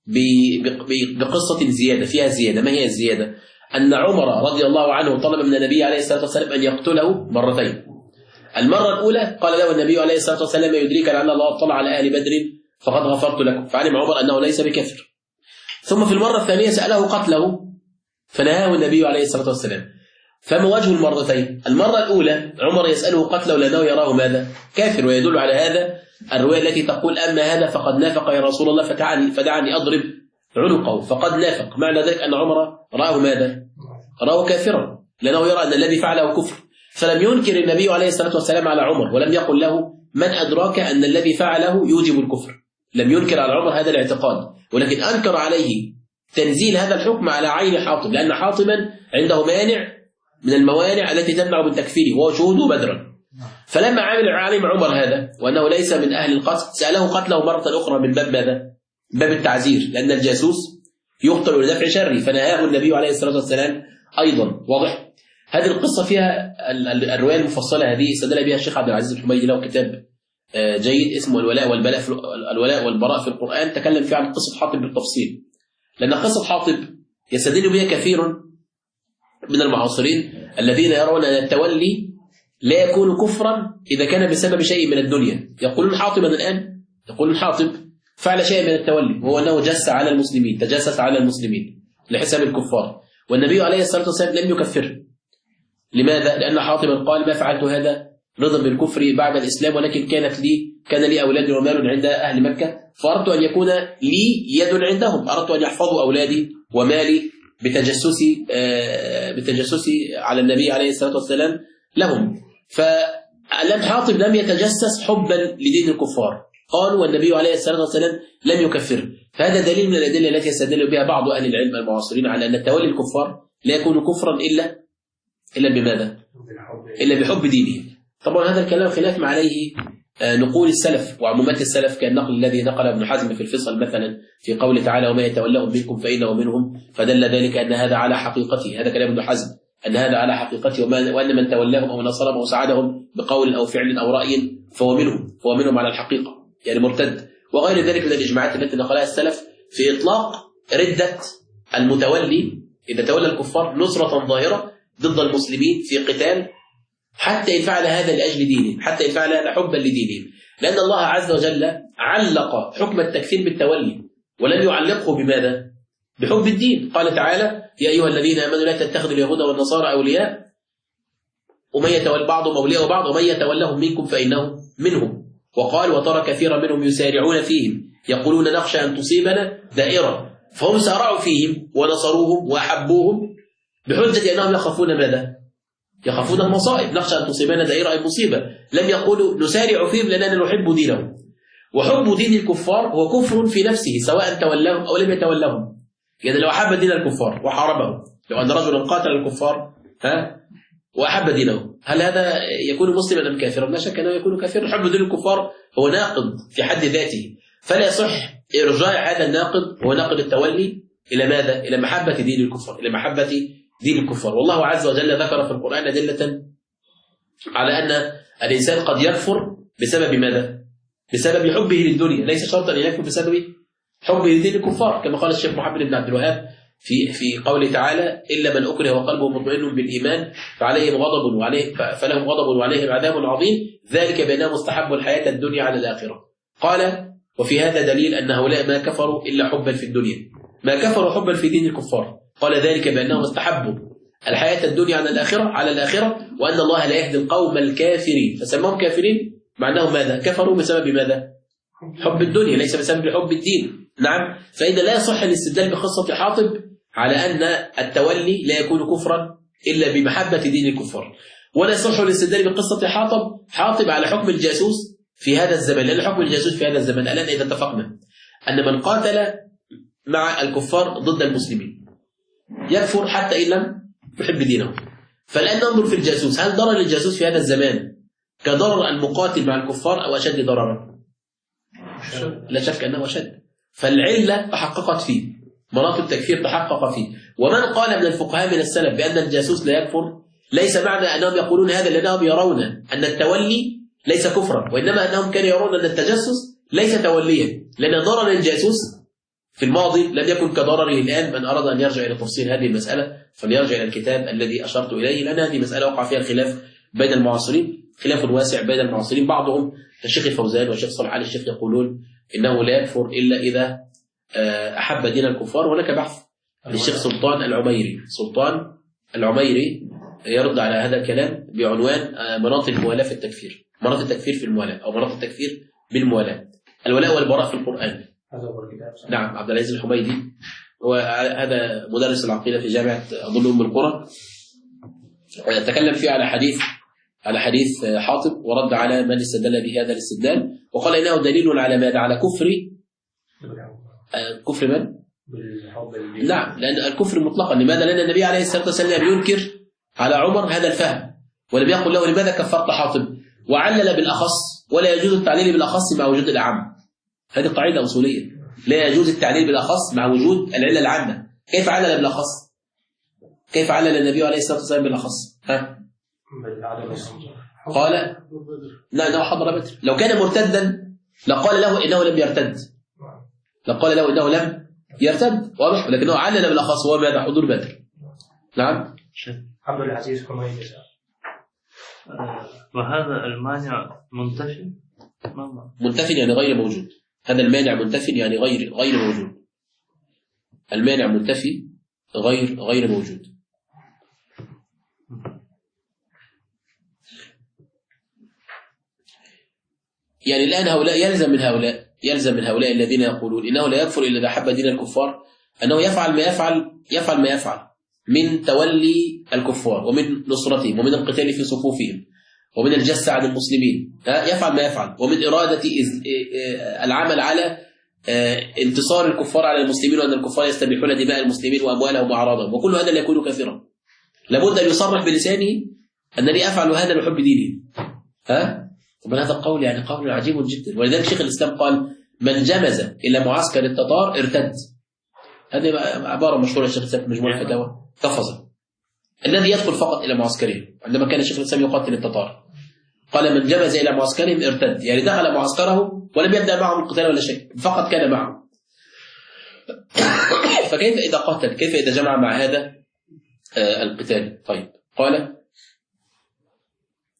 بقصة زيادة، فيها زيادة. ما هي الزيادة؟ أن عمر رضي الله عنه طلب من النبي عليه الصلاة والسلام أن يقتله مرتين. المرة الأولى قال له النبي عليه الصلاة والسلام: يدريك لعل الله اطلع على أهل بدر فقد غفرت لكم، فعلم عمر أنه ليس بكافر. ثم في المرة الثانية سأله قتله فنهاه النبي عليه الصلاة والسلام. فما وجه المرتين؟ المرة الأولى عمر يسأله قتله لأنه يراه ماذا؟ كافر، ويدل على هذا الرواية التي تقول: أما هذا فقد نافق يا رسول الله فدعني أضرب عنقه، فقد نافق. معنى ذلك أن عمر رآه ماذا؟ رآه كافرا، لأنه يرى أن الذي فعله كفر. فلم ينكر النبي عليه الصلاة والسلام على عمر، ولم يقل له: من أدراك أن الذي فعله يوجب الكفر. لم ينكر على عمر هذا الاعتقاد، ولكن أنكر عليه تنزيل هذا الحكم على عين حاطب، لأن حاطبا عنده مانع من الموانع التي تمنع من تكفيره، وهو شهوده بدرا. فلما علم عمر هذا وأنه ليس من أهل القتل سأله قتله مرة أخرى من باب ماذا؟ باب التعزير، لأن الجاسوس يقتل لدفع شره، فنهاه النبي عليه الصلاة والسلام أيضا. واضح؟ هذه القصة فيها الرواية المفصلة هذه استدل بها الشيخ عبد العزيز الحميدي، له كتاب جيد اسمه الولاء والبراء في القرآن، تكلم فيه عن قصة حاطب بالتفصيل. لأن قصة حاطب يستدل بها كثير من المعاصرين الذين يرون أن التولي لا يكون كفرا إذا كان بسبب شيء من الدنيا. يقولون حاطبا الآن، يقولون حاطب فعل شيء من التولي، وهو أنه جس على المسلمين، تجسس على المسلمين لحساب الكفار، والنبي عليه الصلاة والسلام لم يكفره. لماذا؟ لأن حاطبا قال: ما فعلت هذا رضا بالكفر بعد الإسلام، ولكن كان لي أولاد ومال عند أهل مكة، فأردت أن يكون لي يد عندهم، أردت أن يحفظوا أولادي ومالي بتجسسي على النبي عليه الصلاة والسلام لهم. فلم حاطب لم يتجسس حبا لدين الكفار، قالوا والنبي عليه الصلاة والسلام لم يكفر. فهذا دليل من الأدلة التي يستدل بها بعض أهل العلم المعاصرين على أن تولي الكفار لا يكون كفرا إلا بماذا؟ إلا بحب دينه. طبعا هذا الكلام خلاف ما عليه نقول السلف وعمومات السلف، كالنقل الذي نقل ابن حزم في الفصل مثلا في قوله تعالى: وما يتولهم منكم فإنه منهم، فدل ذلك أن هذا على حقيقته، هذا كلام ابن حزم، أن هذا على حقيقته، وأن من تولاهم أو نصرهم أو ساعدهم بقول أو فعل أو رأي فهو منهم على الحقيقة، يعني مرتد. وغير ذلك من الإجماعات التي نقلها السلف في إطلاق ردة المتولي إذا تولى الكفار نصرة ظاهرة ضد المسلمين في قتال حتى إن فعل هذا لأجل دينه، حتى إن فعل هذا حبا لدينه، لأن الله عز وجل علق حكم التكفير بالتولي ولم يعلقه بماذا؟ بحب الدين. قال تعالى: يا أيها الذين آمنوا لا تتخذوا اليهود والنصارى أولياء ومن يتولى بعضهم أولياء بعض ومن يتولهم منكم فإنه منهم. وقال: وترى كثيرا منهم يسارعون فيهم يقولون نخشى أن تصيبنا دائرة. فهم سارعوا فيهم ونصروهم وأحبوهم بحجة أنهم يخافون ماذا؟ يخافون المصائب. نخشى أن تصيبنا دائرة أي مصيبة. لم يقولوا نسارع فيهم لأننا نحب دينهم. وحب دين الكفار هو كفر في نفسه سواء تولهم أو لم يتولهم. يعني لو أحب دين الكفار وحاربهم، لو أن رجلا قاتل الكفار وأحب دينه، هل هذا يكون مسلما أم كافرا؟ لا شك أنه يكون كافرا. حب دين الكفار هو ناقض في حد ذاته، فلا يصح إرجاع هذا الناقض هو ناقض التولي إلى ماذا؟ إلى محبة دين الكفار، إلى محبة دين الكفار. والله عز وجل ذكر في القرآن أدلة على أن الإنسان قد يكفر بسبب ماذا؟ بسبب حبه للدنيا، ليس شرطا أن يكفر بسبب حبه لدين الكفار، كما قال الشيخ محمد بن عبد الوهاب في قوله تعالى: إلا من أكره وقلبه مطمئن بالإيمان فلهم غضب وعليهم عذاب عظيم ذلك بأنهم استحبوا الحياة الدنيا على الآخرة. قال: وفي هذا دليل أن هؤلاء ما كفروا إلا حبا في الدنيا، ما كفروا حبا في دين الكفار. قال: ذلك بأنهم استحبوا الحياة الدنيا على الآخرة وأن الله لا يهدي القوم الكافرين، فسماهم كافرين معناهم ماذا؟ كفروا بسبب ماذا؟ حب الدنيا، ليس بسبب حب الدين. نعم. فإذا لا يصح الاستدلال بقصة حاطب على أن التولي لا يكون كفرا إلا بمحبة دين الكفار، ولا يصح الاستدلال بقصة حاطب على حكم الجاسوس في هذا الزمن، لأن حكم الجاسوس في هذا الزمن الآن إذا اتفقنا أن من قاتل مع الكفار ضد المسلمين يكفر حتى إن لم يحب دينه. فالآن ننظر في الجاسوس، هل ضرر الجاسوس في هذا الزمان كضرر المقاتل مع الكفار أو أشد ضررا؟ لا شك أنه أشد. فالعلة تحققت فيه، مناط التكفير تحقق فيه. ومن قال من الفقهاء من السلف بأن الجاسوس لا يكفر ليس معنى أنهم يقولون هذا لأنهم يرون أن التولي ليس كفرا، وإنما أنهم كانوا يرون أن التجسس ليس توليا، لأن ضرر الجاسوس في الماضي لم يكن كضرره الآن. من أراد أن يرجع إلى تفصيل هذه المسألة فليرجع إلى الكتاب الذي أشرت إليه، لأن هذه مسألة وقع فيها الخلاف بين المعاصرين، خلاف واسع بين المعاصرين. بعضهم كالشيخ الفوزان والشيخ صالح آل الشيخ يقولون إنه لا يكفر إلا إذا أحب دين الكفار. وهناك بحث للشيخ سلطان العميري يرد على هذا الكلام بعنوان مناط الموالاة في التكفير، مناط التكفير في الموالاة أو مناط التكفير بالموالاة، الولاء والبراء في القرآن. نعم، عبد العزيز الحميدي، وهذا مدرس العقيدة في جامعة أظن أم القرى، تكلم فيه على حديث حاطب ورد على من استدل بهذا الاستدلال، وقال إنه دليل على ماذا؟ على كفر من؟ نعم، لأن الكفر مطلقا. لماذا؟ لأن النبي عليه الصلاة والسلام ينكر على عمر هذا الفهم، ولم يقل له لماذا كفرت حاطب، وعلل بالأخص، ولا يجوز التعليل بالأخص مع وجود الأعم. هذه قاعدة أصولية، لا يجوز التعليل بالأخص مع وجود العلة العامة. كيف علل بالأخص؟ كيف علل النبي عليه الصلاة والسلام بالأخص؟ قال لا، إنه حضر بدر. لو كان مرتدا لقال له إنه لم يرتد، واضح، ولكنه علل بالأخص وهو ماذا؟ حضور بدر. نعم. عبد العزيز حميدي. وهذا المانع منتفي يعني غير موجود. هذا المانع منتفي يعني غير موجود. المانع منتفي غير موجود. يعني الآن هؤلاء يلزم من هؤلاء الذين يقولون إنه لا يكفر إلا إذا حب دين الكفار أنه يفعل ما يفعل من تولي الكفار ومن نصرتهم ومن القتال في صفوفهم ومن الجس عن المسلمين، يفعل ما يفعل، ومن إرادة العمل على انتصار الكفار على المسلمين، وأن الكفار يستبيحون دماء المسلمين وأموالهم وأعراضهم، وكل هذا لا يكون كافرا. لابد أن يصرح بلسانه أنني أفعل هذا لحب ديني. طب هذا القول يعني قول عجيب جدا. ولذلك شيخ الإسلام قال: من جمز إلى معسكر التتار ارتد. هذه عبارة مشهورة الشيخ الإسلام في مجموع الفتاوى، تفضل. الذي يدخل فقط إلى معسكرهم، عندما كان الشيخ الإسلام يقاتل التتار قال: من جمز إلى معسكرهم ارتد، يعني دخل معسكره ولم يبدأ معهم القتال ولا شيء، فقط كان معهم. فكيف إذا قاتل؟ كيف إذا جمع مع هذا القتال؟ طيب، قال: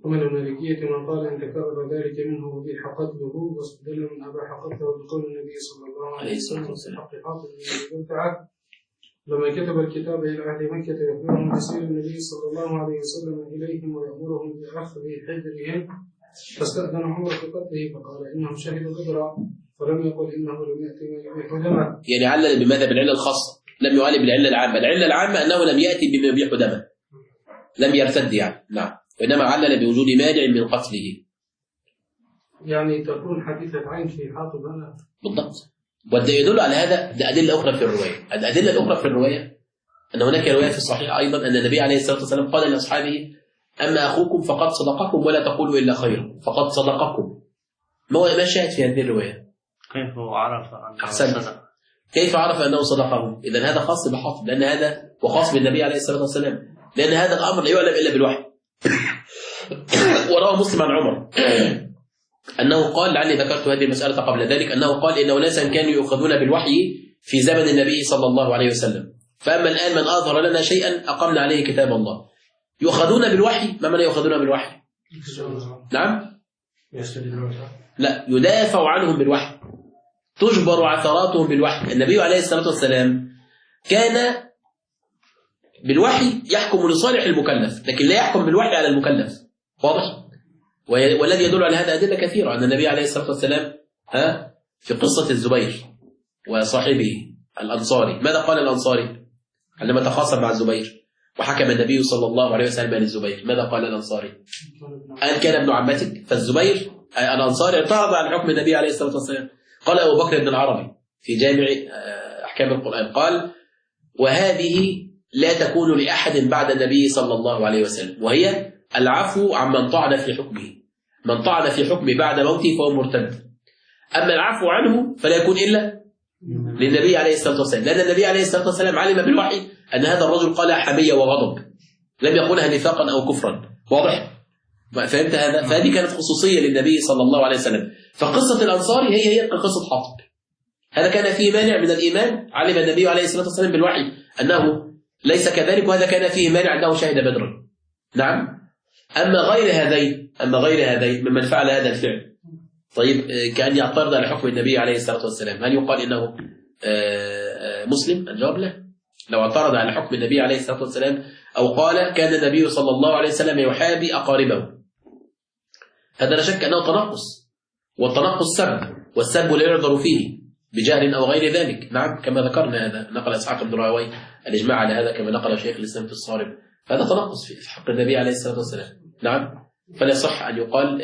ومن المالكية من قال إن تكرر ذلك منه أبيح قتله، واستدل من أباح قتله بقول النبي صلى الله عليه وسلم في حق حاطب بن بلتعة لما كتب الكتاب إلى أهل مكة يخبرهم بسير النبي صلى الله عليه وسلم إليهم ويأمرهم بأخذ حذرهم، فاستأذن عمر في قتله فقال إنه شهد بدرا، فلم يقل إنه لم يأتي ما يبيح دمه. يعني علل بماذا؟ بالعلة الخاصة، لم يعلل بالعلة العامة. العلة العامة أنه لم يأتي بما يبيح دمه، لم يرتد يعني، نعم، وإنما علل بوجود مانع من قتله. يعني تكون حديثة عين في حاطب هنا بالضبط. ويدل على هذا أدلة أخرى في الرواية. الأدلة الأخرى في الرواية أن هناك رواية في الصحيح أيضا أن النبي عليه الصلاة والسلام قال لأصحابه: أما أخوكم فقد صدقكم ولا تقولوا إلا خيرا، فقد صدقكم. ما الشاهد في هذه الرواية؟ كيف عرف أنه أحسنت. صدق؟ كيف عرف أنه صدقهم؟ إذن هذا خاص بحاطب، لأن هذا وخاص بالنبي عليه الصلاة والسلام، لأن هذا الأمر لا يعلم إلا بالوحي. وروى مسلم عن عمر أنه قال، لعلي ذكرت هذه المسألة قبل ذلك، أنه قال إن أناسا كانوا يؤخذون بالوحي في زمن النبي صلى الله عليه وسلم، فأما الآن من أظهر لنا شيئا أقمنا عليه كتاب الله. يؤخذون بالوحي، ما معنى يؤخذون بالوحي؟ نعم؟ لا، يدافع عنهم بالوحي، تجبر عثراتهم بالوحي. النبي عليه الصلاة والسلام كان بالوحي يحكم لصالح المكلف، لكن لا يحكم بالوحي على المكلف. واضح؟ والذي يدل على هذا أدلة كثيرة. أن النبي عليه الصلاة والسلام في قصة الزبير وصاحبه الأنصاري، ماذا قال الأنصاري عندما تخاصم مع الزبير وحكم النبي صلى الله عليه وسلم للزبير؟ ماذا قال الأنصاري؟ قال: كان ابن عمتك. فالزبير الأنصاري اعترض على حكم النبي عليه الصلاة والسلام. قال أبو بكر بن العربي في جامع أحكام القرآن، قال: وهذه لا تكون لأحد بعد النبي صلى الله عليه وسلم، وهي العفو عمن طعن في حكمه. من طعن في حكمه بعد موته فهو مرتد. أما العفو عنه فلا يكون إلا للنبي عليه الصلاة والسلام، لأن النبي عليه الصلاة والسلام علم بالوحي أن هذا الرجل قال حمية وغضب، لم يقولها نفاقا أو كفرا. واضح؟ فهمت هذا؟ فهذه كانت خصوصية للنبي صلى الله عليه وسلم. فقصة الأنصاري هي قصة حاطب. هذا كان فيه مانع من الإيمان، علم النبي عليه الصلاة والسلام بالوحي أنه ليس كذلك، وهذا كان فيه مانع أنه شهد بدرا. نعم. أما غير هذين ممن فعل هذا الفعل، طيب، كأن يعترض على حكم النبي عليه الصلاة والسلام، هل يقال إنه مسلم؟ الجواب لا. لو اعترض على حكم النبي عليه الصلاة والسلام أو قال كان النبي صلى الله عليه وسلم يحابي أقاربه، هذا لا شك أنه تنقص، والتنقص سب، والسب لا يعذر فيه بجهل أو غير ذلك. نعم، كما ذكرنا هذا نقل إسحاق بن راهويه الإجماع على هذا، كما نقل شيخ الإسلام في الصارم. هذا تنقص في حق النبي عليه الصلاة والسلام. نعم، فلا يصح أن يقال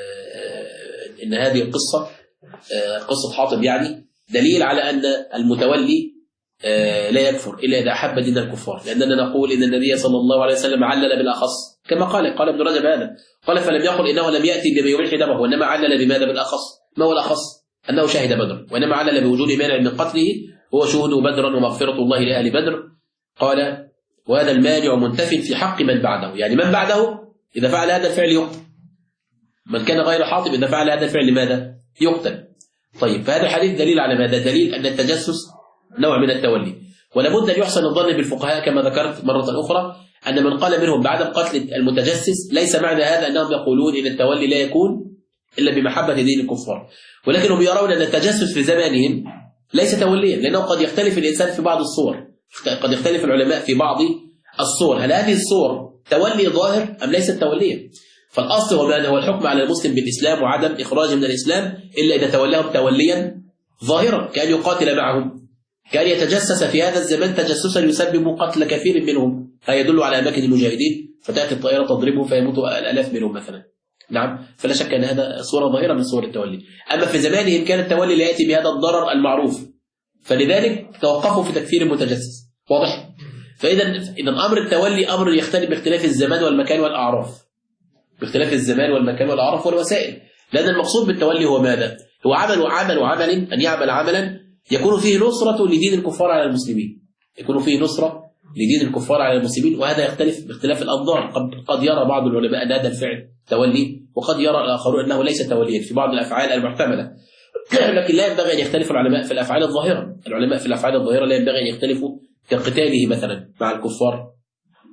إن هذه القصة قصة حاطب يعني دليل على أن المتولي لا يكفر إلا إذا أحب دين الكفار، لأننا نقول إن النبي صلى الله عليه وسلم علل بالأخص، كما قال ابن رجب هذا، قال: فلم يقل إنه لم يأتي بما يبيح دمه، وإنما علل بماذا؟ بالأخص. ما هو الأخص؟ أنه شهد بدر، وإنما علل بوجود مانع من قتله هو شهود بدرا ومغفرة الله لأهل بدر. قال: وهذا المانع منتف في حق من بعده، يعني من بعده إذا فعل هذا الفعل يقتل، من كان غير حاطب إذا فعل هذا الفعل لماذا؟ يقتل. طيب، فهذا الحديث دليل على ماذا؟ دليل أن التجسس نوع من التولي، ولابد أن يحسن الظن بالفقهاء كما ذكرت مرة أخرى أن من قال منهم بعدم قتل المتجسس ليس معنى هذا أنهم يقولون إن التولي لا يكون إلا بمحبة دين الكفار، ولكنهم يرون أن التجسس في زمانهم ليس توليا، لأنه قد يختلف الإنسان في بعض الصور، قد يختلف العلماء في بعض الصور، هل هذه الصور تولي ظاهر أم ليست توليا؟ فالأصل هو الحكم على المسلم بالإسلام وعدم إخراجه من الإسلام إلا إذا تولاهم توليا ظاهرا، كأن يقاتل معهم، كأن يتجسس في هذا الزمان تجسسا يسبب قتل كثير منهم، فيدل على أماكن المجاهدين فتأتي الطائرة تضربه فيموت الآلاف منهم مثلا. نعم، فلا شك أن هذا صورة ظاهرة من صور التولي. أما في زمانهم كان التولي لا يأتي بهذا الضرر المعروف، فلذلك توقفوا في تكفير المتجسس. واضح؟ فإذا أمر التولي أمر يختلف باختلاف الزمان والمكان والأعراف، باختلاف الزمان والمكان والأعراف والوسائل، لأن المقصود بالتولي هو ماذا؟ هو عمل أن يعمل عملا يكون فيه نصرة لدين الكفار على المسلمين، يكون فيه نصرة لدين الكفار على المسلمين، وهذا يختلف باختلاف الأنظار. قد يرى بعض العلماء أن هذا الفعل تولي، وقد يرى الآخرون أنه ليس توليا في بعض الأفعال المحتملة. لكن لا ينبغي أن يختلف العلماء في الأفعال الظاهرة. العلماء في الأفعال الظاهرة لا ينبغي أن يختلفوا كقتاله مثلا مع الكفار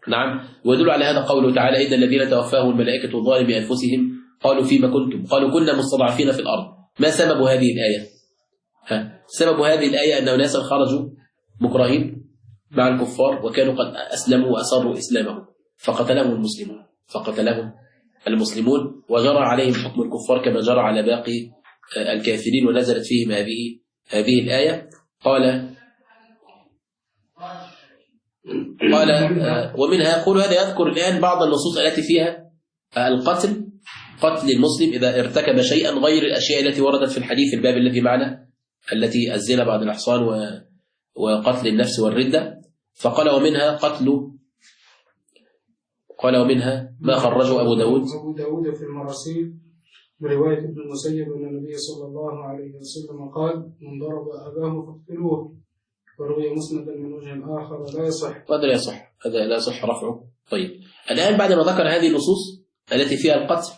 نعم. ويدل على هذا قوله تعالى: إن الذين توفاهم الملائكة ظالمي أنفسهم قالوا فيما كنتم قالوا كنا مستضعفين في الأرض. ما سبب هذه الآية؟ سبب هذه الآية أن أناسا خرجوا مكرهين مع الكفار وكانوا قد أسلموا وأسروا إسلامهم فقتلهم المسلمون وجرى عليهم حكم الكفار كما جرى على باقي الكافرين، ونزلت فيهم هذه الآية. قال ومنها يقول هذا يذكر الآن بعض النصوص التي فيها قتل المسلم إذا ارتكب شيئا غير الأشياء التي وردت في الحديث الباب الذي معنا، التي الزنا بعد الإحصان وقتل النفس والردة. فقال ومنها ما خرجه أبو داود في المراسيل برواية ابن المسيب أن النبي صلى الله عليه وسلم قال: من ضرب أباه فاقتلوه. وروي مسندا من وجه آخر لا يصح. هذا لا يصح رفعه. طيب، الآن بعد ما ذكر هذه النصوص التي فيها القتل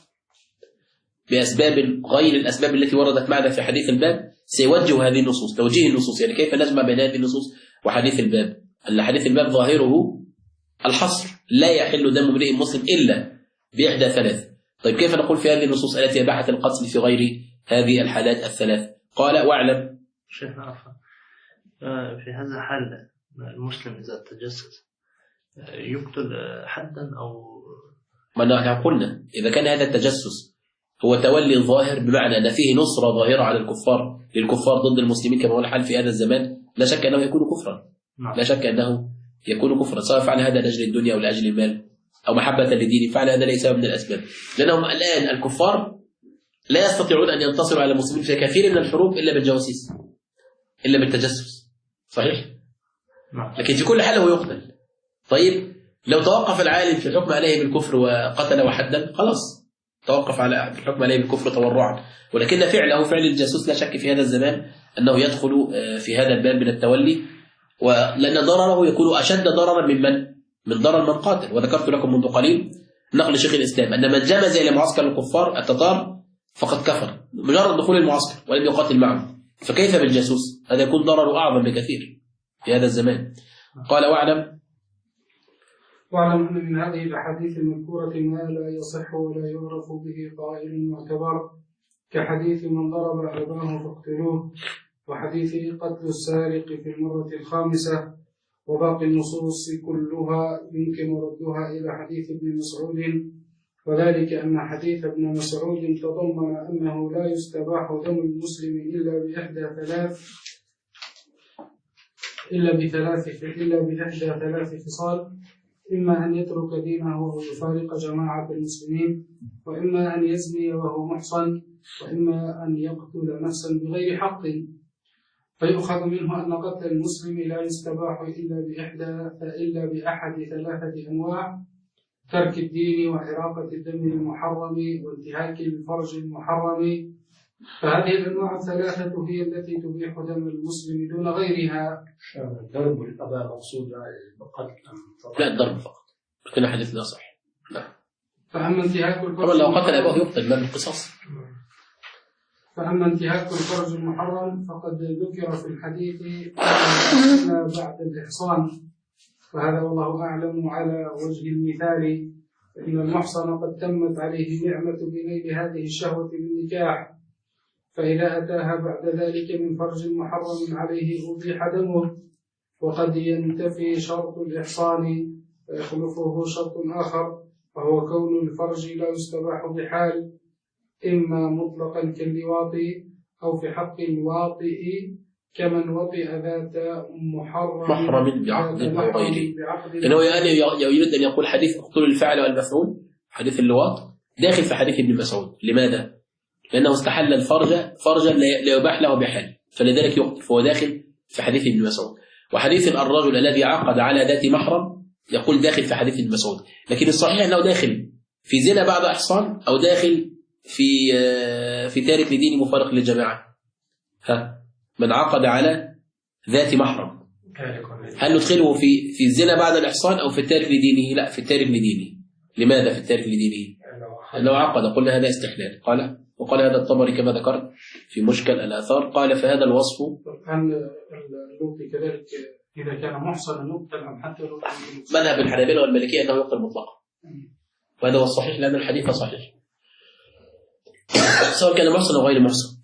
بأسباب غير الأسباب التي وردت معنا في حديث الباب، سيوجه هذه النصوص، توجيه النصوص، يعني كيف نجمع بين هذه النصوص وحديث الباب. أن حديث الباب ظاهره الحصر: لا يحل دم امرئ مسلم إلا بإحدى ثلاث. طيب، كيف نقول في هذه النصوص التي أباحت القتل في غير هذه الحالات الثلاث؟ قال: واعلم شيخنا عفوا، في هذا الحال المسلم إذا تجسس يقتل حدا أو ما قلنا إذا كان هذا التجسس هو تولي الظاهر، بمعنى أن فيه نصرة ظاهرة على للكفار ضد المسلمين كما هو الحال في هذا الزمان، لا شك أنه يكون كفرا. لا شك أنه يكون كفرا، سواء فعل هذا لأجل الدنيا أو لأجل المال أو محبة لدينه، فعل هذا ليس من الأسباب. لأنهم الآن الكفار لا يستطيعون أن ينتصروا على المسلمين في كثير من الحروب إلا بالجواسيس، إلا بالتجسس. صحيح؟ لكن في كل حال هو يقتل. طيب، لو توقف العالم في الحكم عليه بالكفر وقتل وحدا، خلاص توقف على الحكم عليه بالكفر تورعا. ولكن فعل الجاسوس لا شك في هذا الزمان أنه يدخل في هذا الباب من التولي، ولأن ضرره يكون أشد ضررا من ضرر من قاتل. وذكرت لكم منذ قليل نقل شيخ الإسلام أن من جمز إلى معسكر الكفار التتار فقد كفر مجرد دخول المعسكر ولم يقاتل معهم، فكيف بالجاسوس؟ هذا يكون ضرره أعظم بكثير في هذا الزمان. قال: واعلم أن من هذه الأحاديث المذكورة ما لا يصح ولا يعرف به قائل معتبر، كحديث من ضرب أباه فاقتلوه، وحديث قتل السارق في المرة الخامسة، وباقي النصوص كلها يمكن ردها إلى حديث ابن مسعود، وذلك أن حديث ابن مسعود تضمن أنه لا يستباح دم المسلم إلا بإحدى ثلاث خصال: إما أن يترك دينه ويفارق جماعة المسلمين، وإما أن يزني وهو محصن، وإما أن يقتل نفسا بغير حق. فيؤخذ منه أن قتل المسلم لا يستباح إلا بأحد ثلاثة أنواع: ترك الدين وإراقة الدم المحرم وانتهاك الفرج المحرم. فهذه الأنواع الثلاثة هي التي تبيح دم المسلم دون غيرها. ضرب الأباء مقصود بالقتل؟ لا، الضرب فقط، لكن حديث لا صح. فأما انتهاك الفرج، طبعا لو قتل أباه يقتل من القصاص. فأما انتهاك الفرج المحرم فقد ذكر في الحديث بعد الإحصان، فهذا والله أعلم على وجه المثال، فإن المحصن قد تمت عليه نعمة بنيل هذه الشهوة بالنكاح، فإذا أتاها بعد ذلك من فرج محرم عليه أبيح دمه. وقد ينتفي شرط الإحصان فيخلفه شرط آخر، وهو كون الفرج لا يستباح بحال، إما مطلقا كاللواطي، أو في حق الواطئ كمن وطئ ذات محرم بعقد أو غيره. إنه يريد أن يقول حديث اقتلوا الفاعل والمفعول، حديث اللواط داخل في حديث ابن مسعود. لماذا؟ لأنه استحل الفرج فرجا لا يباح له بحال، فلذلك يقتل، فهو داخل في حديث ابن مسعود. وحديث الرجل الذي عقد على ذات محرم يقول داخل في حديث ابن مسعود، لكن الصحيح أنه داخل في زنا بعد إحصان، أو داخل في تارك لدين مفارق للجماعة. من عقد على ذات محرم، هل ندخله في الزنا بعد الإحصان أو في التارك لدينه؟ لا، في التارك لدينه. لماذا في التارك لدينه؟ لأنه عقد، قلنا هذا استحلال. وقال هذا الطبري كما ذكرت في مشكل الآثار، قال فهذا الوصف عن اللوطي كذلك إذا كان محصنا يقتل أم حتى لو مذهب الحنابلة والمالكية أنه يقتل مطلقا، وهذا هو الصحيح لأن الحديث صحيح سواء كان محصن أو غير محصن.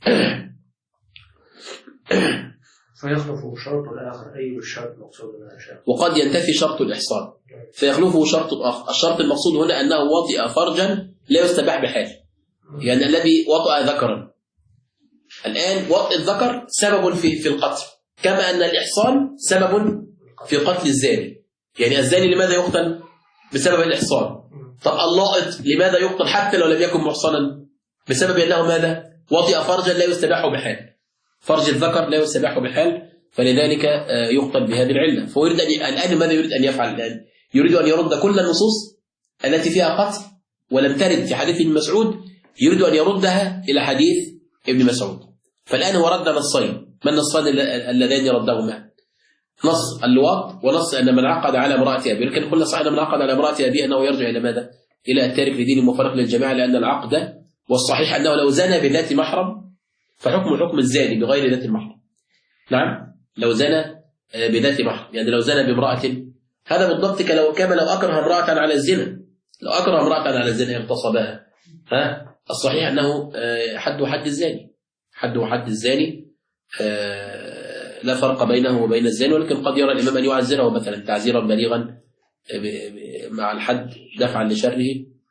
فيخلف شرط الآخر أي الشرط المقصود من الشرط. وقد ينتفي شرط الإحصان فيخلفه شرط آخر. الشرط المقصود هنا أنه وطئ فرجا لا يستباح بحال، يعني الذي وطئ ذكرا. الآن وطئ الذكر سبب في القتل، كما أن الإحصان سبب في قتل الزاني. يعني الزاني لماذا يقتل؟ بسبب الإحصان. طب اللائط لماذا يقتل حتى لو لم يكن محصنا؟ بسبب أنه ماذا؟ وطئ فرجا لا يستباح بحال، فرج الذكر لا يستباح بحال، فلذلك يقتل بهذه العلة. فيريد الآن ماذا يريد أن يفعل الآن؟ يريد أن يرد كل النصوص التي فيها قتل ولم ترد في حديث ابن مسعود، يريد أن يردها إلى حديث ابن مسعود. فالآن هو رد نصين. من النصان اللذان ردهما؟ نص اللواط ونص أن من عقد على امرأة أبيه. لكن قلنا صحيح من عقد على امرأة أبيه أنه يرجع إلى ماذا؟ إلى التارك لدين المفارق للجماعة، لأن العقد والصحيح أنه لو زنى بذات محرم فحكم الزاني بغير ذات المحرم. نعم، لو زنى بذات محرم، يعني لو زنى بامرأة، هذا بالضبط كما لو أكره امرأة على الزنا. لو أكره امرأة على الزنا اغتصبها، الصحيح أنه حد الزاني، حد الزاني لا فرق بينه وبين الزاني. ولكن قد يرى الإمام أن يعزره مثلا تعزيرا بليغا مع الحد دفعا لشره.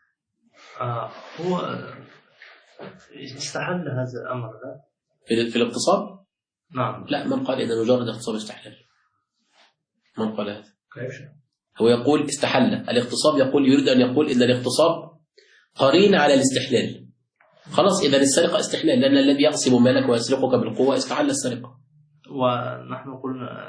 هو استحل هذا الأمر ده في الاغتصاب؟ نعم. لا، من قال إن مجرد اغتصاب استحلال؟ من قال هذا؟ كيف؟ هو يقول استحل الاغتصاب، يريد أن يقول إن الاغتصاب قرين على الاستحلال. خلاص، إذا السرقة استحلال، لأن الذي يغصب مالك ويسرقك بالقوة استحل السرقة. ونحن قلنا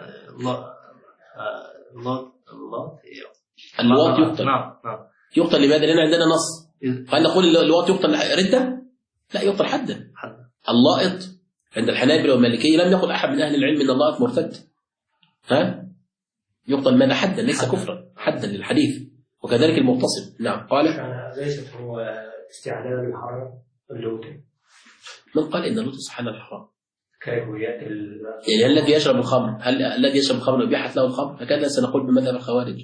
اللواط يقتل. نعم. يقتل لماذا؟ لأن عندنا نص. هل نقول اللواط يقتل ردة؟ لا، يقتل حدا. اللائط عند الحنابلة والمالكية لم يقل أحد من أهل العلم إن اللائط مرتد. يقتل ماذا؟ حدا، ليس كفرا، حدا للحديث. وكذلك المغتصب. نعم. قال ليست هو استعلال الحرام اللوطي. من قال إن اللوطي استحل الحرام؟ كيف يأتي يعني الذي يشرب الخمر، هل الذي يشرب الخمر أبيحت له الخمر؟ هكذا سنقول بمذهب الخوارج.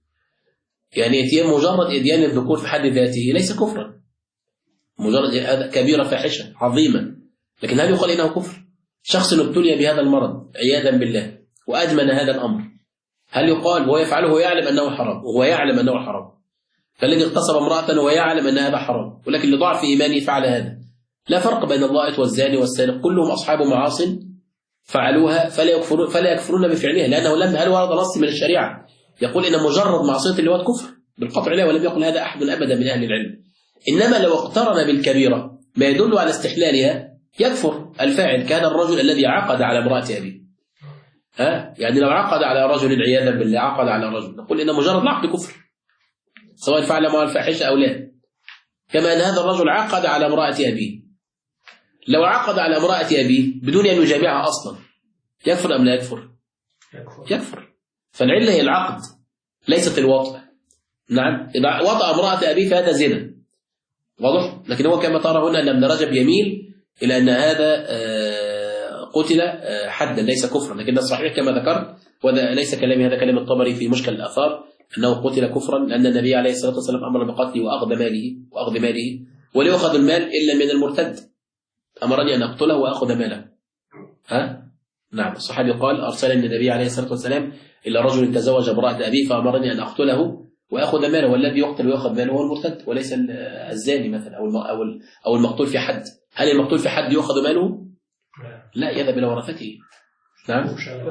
يعني مجرد إتيان الذكور في حد ذاته ليس كفرا، مجرد هذا كبيرة فاحشة عظيمة، لكن هل يقال إنه كفر؟ شخص ابتلي بهذا المرض عياذا بالله وأدمن هذا الأمر، هل يقال وهو يفعله ويعلم أنه حرام؟ وهو يعلم أنه حرام. فالذي اغتصب امرأة ويعلم أن هذا حرام، ولكن لضعف إيمانه فعل هذا. لا فرق بين اللائط والزاني والسارق، كلهم أصحاب معاصٍ فعلوها فلا يكفرون بفعلها، لأنه هل ورد نص من الشريعة يقول إن مجرد معصية اللواط كفر؟ بالقطع لا، ولم يقل هذا أحد أبدا من أهل العلم. إنما لو اقترن بالكبيرة ما يدل على استحلالها يكفر الفاعل، كان الرجل الذي عقد على امرأة أبيه. يعني لو عقد على رجل عياذا بالله، عقد على رجل، نقول إن مجرد العقد كفر سواء فعل معه الفاحشة أو لا. كما أن هذا الرجل عقد على امرأة أبيه، لو عقد على امرأة أبيه بدون أن يجامعها أصلا يكفر أم لا يكفر؟ يكفر. فالعلة هي العقد ليست الوطء. نعم، إذا وطأ امرأة أبيه فهذا زنا واضح، لكن هو كما ترى هنا أن ابن رجب يميل إلى أن هذا قتل حدا ليس كفرا، لكن الصحيح كما ذكرت، وهذا ليس كلامي، هذا كلام الطبري في مشكل الآثار، أنه قتل كفرا لأن النبي عليه الصلاة والسلام أمر بقتله وأخذ ماله ولا يأخذ المال إلا من المرتد، أمرني أن أقتله وأخذ ماله. نعم، الصحابي قال أرسلني النبي عليه الصلاة والسلام إلى رجل تزوج امرأة أبيه فأمرني أن أقتله وأخذ ماله، والذي يقتل ويأخذ ماله هو المرتد وليس الزاني مثلا أو المقتول في حد. هل المقتول في حد يأخذ ماله؟ لا، يذهب إلى ورثته. نعم،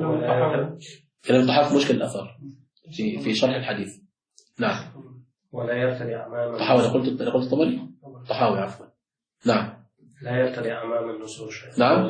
كلام الطحاوي في مشكل الآثار في شرح الحديث. نعم، ولا يرتدي أمام الطحاوي. أنا قلت طبري؟ الطحاوي عفوا. نعم، لا يرتدي أمام النصوص. نعم،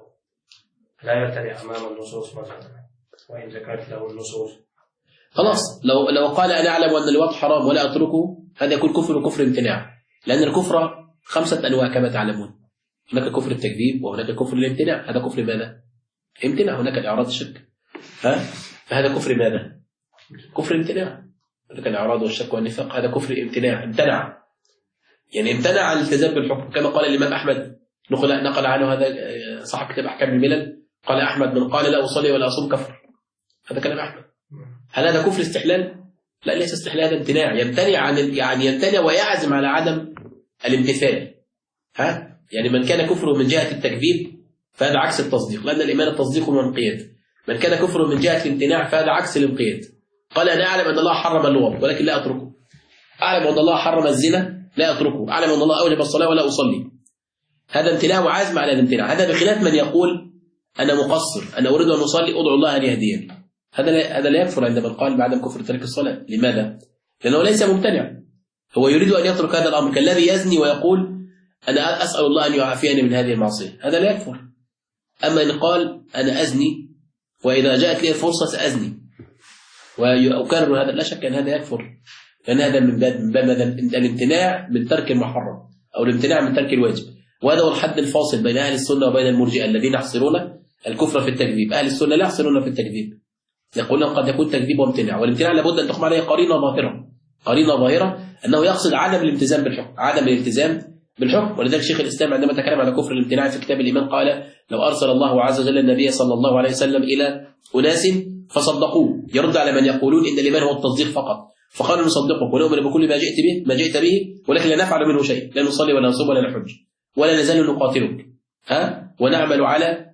لا يرتدي أمام النصوص مثلا، وإن ذكرت له النصوص خلاص. لو قال أنا أعلم أن الوطء حرام ولا أتركه، هذا يكون كفر وكفر امتناع، لأن الكفر 5 أنواع كما تعلمون. هناك كفر التكذيب وهناك كفر الامتناع. هذا كفر ماذا؟ امتناع. هناك الإعراض الشك، فهذا كفر ماذا؟ كفر امتناع. هناك الإعراض والشك والنفاق، هذا كفر امتناع، امتنع، يعني امتنع عن الالتزام بالحكم، كما قال الإمام أحمد، نقل عنه هذا صاحب كتاب أحكام الملل، قال أحمد من قال لا أصلي ولا أصوم كفر. هذا كلام أحمد. هل هذا كفر استحلال؟ لا، ليس استحلال، هذا امتناع، يمتنع عن يمتنع ويعزم على عدم الامتثال. يعني من كان كفره من جهة التكذيب فهذا عكس التصديق، لأن الإيمان التصديق وانقياد. من كان كفره من جهة الامتناع فهذا عكس الانقياد. قال أنا أعلم أن الله حرم اللواط ولكن لا أتركه، أعلم أن الله حرم الزنا لا أتركه، أعلم أن الله أوجب الصلاة ولا أصلي. هذا امتناع وعزم على الامتناع. هذا بخلاف من يقول أنا مقصر، أنا أريد أن أصلي، أدعو الله أن يهديني. هذا لا يكفر عند من قال بعدم كفر ترك الصلاة. لماذا؟ لأنه ليس ممتنع، هو يريد أن يترك هذا الأمر، كالذي يزني ويقول أنا أسأل الله أن يعافيني من هذه المعصية، هذا لا يكفر. أما إن قال أنا أزني وإذا جاءت لي الفرصة سأزني وأكرر هذا، لا شك أن هذا يكفر، لأن هذا من باب الامتناع من ترك المحرم أو الامتناع من ترك الواجب. وهذا هو الحد الفاصل بين أهل السنة وبين المرجئة الذين يحصرون الكفر في التكذيب. أهل السنة لا يحصرون في التكذيب، يقولون قد يكون تكذيب وامتناع، والامتناع لابد أن تقوم عليه قرينة ظاهرة أنه يقصد عدم الالتزام بالحكم. ولذلك شيخ الإسلام عندما تكلم على كفر الامتناع في كتاب الإيمان قال لو أرسل الله عز وجل النبي صلى الله عليه وسلم إلى أناس فصدقوه، يرد على من يقولون إن الإيمان هو التصديق فقط، فقالوا نصدقك ونؤمن بكل ما جئت به ولكن لا نفعل منه شيء، لا نصلي ولا نصوم ولا نحج ولا نزال نقاتلك ونعمل على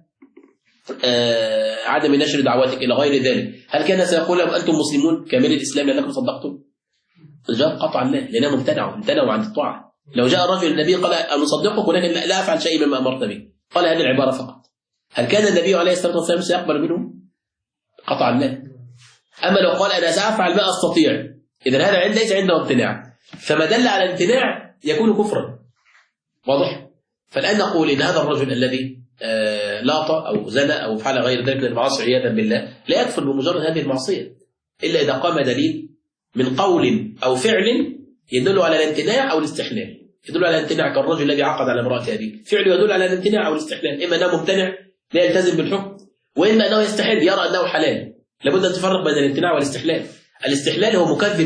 عدم نشر دعواتك إلى غير ذلك. هل كان سيقول لهم أنتم مسلمون كامل الإسلام لأنكم صدقتم؟ الجواب قطعا لا، لأنهم امتنعوا عن الطاعة. لو جاء الرجل النبي قال أنصدقك ولكن لا أفعل شيء مما أمرت به، قال هذه العبارة فقط، هل كان النبي عليه الصلاة والسلام سيقبل منه؟ قطعا لا. أما لو قال أنا سأفعل ما أستطيع، إذن هذا ليس عنده امتناع، فما دل على الامتناع يكون كفرا. واضح؟ فالآن نقول إن هذا الرجل الذي لاط أو زنى أو فعل غير ذلك من المعاصي عياذا بالله لا يكفر بمجرد هذه المعصية إلا إذا قام دليل من قول أو فعل يدل على الامتناع أو الاستحلال. يدل على الامتناع كالرجل الذي عقد على امرأة أبيه، فعله يدل على الامتناع أو الاستحلال، إما أنه ممتنع لا يلتزم بالحكم، وإما أنه يستحل يرى أنه حلال. لابد أن تفرق بين الامتناع والاستحلال. الاستحلال هو مكذب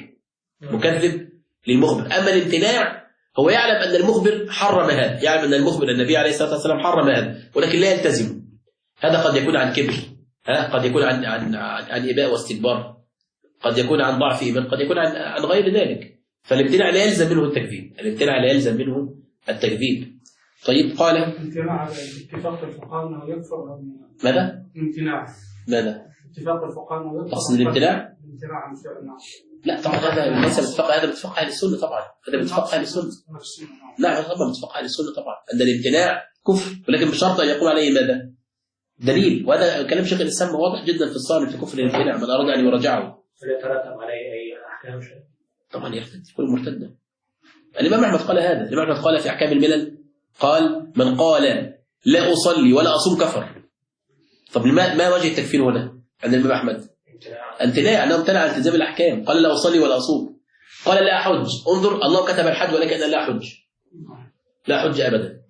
للمخبر، أما الامتناع هو يعلم أن المخبر حرم هذا، يعلم أن المخبر النبي عليه الصلاة والسلام حرم هذا ولكن لا يلتزم. هذا قد يكون عن كبر، قد يكون عن إباء واستكبار، قد يكون عن ضعف إيمان، قد يكون عن غير ذلك. فالامتناع لا يلزم منه التكذيب. طيب قال امتناع على اتفاق الفقهاء انه يكفر أو ماذا؟ امتناع ماذا؟ اتفاق الفقهاء انه يكفر. تقصد الامتناع؟ امتناع عن فعل نعم. لا طبعا هذا ليس باتفاق، هذا باتفاق أهل السنة طبعا، هذا باتفاق أهل السنة. نعم طبعا باتفاق أهل السنة طبعا أن الامتناع كفر، ولكن بشرط أن يقول عليه ماذا؟ دليل. وهذا كلام شيخ الإسلام واضح جدا في الصالح في كفر الامتناع، من أراد أن يراجعه. فلا يترتب عليه أي أحكام شيء؟ طبعا يرتد، يكون مرتدا. الإمام أحمد قال هذا، الإمام أحمد قال في أحكام الملل قال من قال لا أصلي ولا أصوم كفر. طب ما وجه التكفير هنا عند الإمام أحمد؟ امتناع، أنه امتنع عن التزام الأحكام، قال لا أصلي ولا أصوم، قال لا أحج. انظر الله كتب الحج ولكن أنا لا أحج أبدا.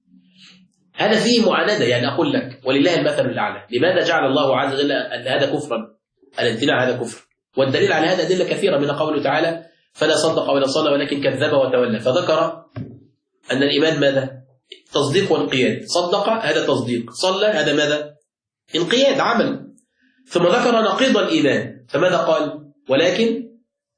هذا فيه معاندة، يعني أقول لك ولله المثل الأعلى، لماذا جعل الله عز وجل أن هذا كفرا؟ الامتناع هذا كفر، والدليل على هذا أدلة كثيرة من قوله تعالى فلا صدق ولا صلى ولكن كذب وتولى، فذكر أن الإيمان ماذا؟ تصديق وانقياد. صدق هذا تصديق، صلى هذا ماذا؟ انقياد عمل. ثم ذكر نقيض الإيمان، فماذا قال؟ ولكن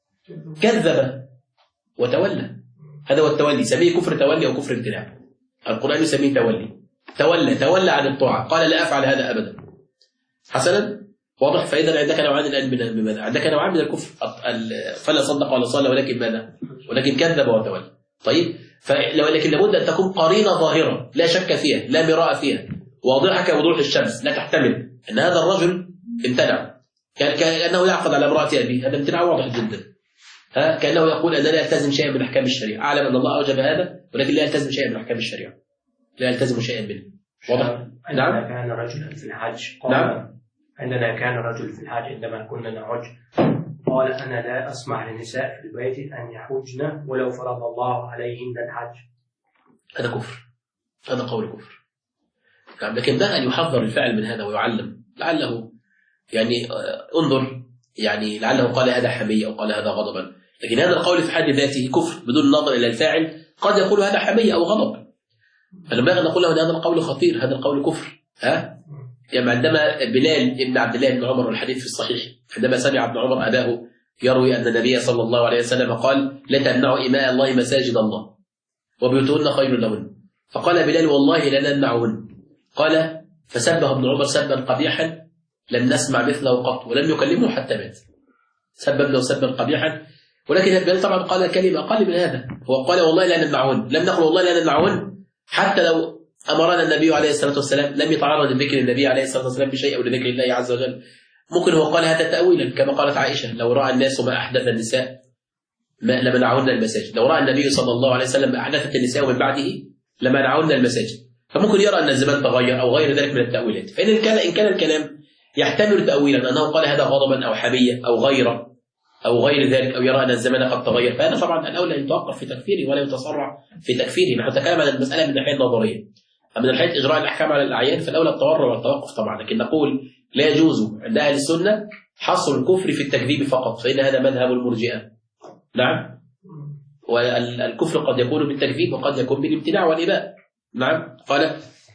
كذب وتولى. هذا هو التولي، سميه كفر تولي أو كفر امتناع. القرآن يسميه تولى عن الطاعة، قال لا أفعل هذا أبدا. حسنا واضح. فإذا عندك نوعان الآن من ماذا؟ عندك نوعان من الكفر، فلا صدق ولا صلى ولكن ماذا؟ ولكن كذب وتولى. طيب ولكن لابد أن تكون قرينة ظاهرة لا شك فيها لا مراء فيها، واضحة كوضوح الشمس، لا تحتمل أن هذا الرجل امتنع كأنه يعقد على امرأة أبيه، هذا امتناع واضح جدا. كأنه يقول أن لا ألتزم شيئا من أحكام الشريعة، أعلم أن الله أوجب هذا ولكن لا ألتزم شيئا من أحكام الشريعة، لا ألتزم شيئا منه. واضح؟ عندما كان رجلا في الحج عندنا كان رجل في الحج عندما كنا نحج قال أنا لا أسمح للنساء في البيت أن يحجن ولو فرض الله عليهن الحج. هذا كفر، هذا قول كفر. لكن ده أن يحذر الفعل من هذا ويعلم، لعله يعني انظر يعني لعله قال هذا حمية أو قال هذا غضبا، لكن هذا القول في حد ذاته كفر بدون نظر إلى الفاعل. قد يقول هذا حمية أو غضب، فلما نقول له هذا القول خطير، هذا القول كفر. يعني عندما بلال ابن عبد الله بن عمر والحديث في الصحيح عندما سمع ابن عمر أباه يروي أن النبي صلى الله عليه وسلم قال لا تمنعوا إماء الله مساجد الله وبيوتهن خير لهن، فقال بلال والله لا نمنعهن. قال فسبه ابن عمر سبا قبيحا لم نسمع مثله قط ولم يكلمه حتى مات. سب ابنه سبا قبيحا، ولكن بلال طبعا قال كلمة أقل من هذا، هو قال والله لا نمنعهن، لم نقل والله لا نمنعهن حتى لو أمرنا النبي عليه الصلاة والسلام، لم يتعرض لذكر النبي عليه الصلاة والسلام بشيء أو لذكر الله عز وجل. ممكن هو قال هذا تأويلا كما قالت عائشة لو رأى الناس ما أحدث النساء ما لمنعهن المساجد، لو رأى النبي صلى الله عليه وسلم ما أحدثت النساء من بعده لمنعهن المساجد، فممكن يرى أن الزمان تغير أو غير ذلك من التأويلات. فإن كان الكلام يحتمل تأويلا أنه قال هذا غضبا أو حمية أو غيره أو غير ذلك، أو يرى أن الزمان قد تغير، فهذا طبعا الأولى أن يتوقف في تكفيره ولا يتسرع في تكفيره. نحن نتكلم عن المسألة من الناحية النظرية، أما من ناحية إجراء الأحكام على الأعيان فالأولى التورع والتوقف طبعا، لكن نقول لا يجوز عند أهل السنة حصر الكفر في التكذيب فقط، فإن هذا مذهب المرجئة. نعم، والكفر قد يكون بالتكذيب وقد يكون بالابتداع والإباء. نعم. قال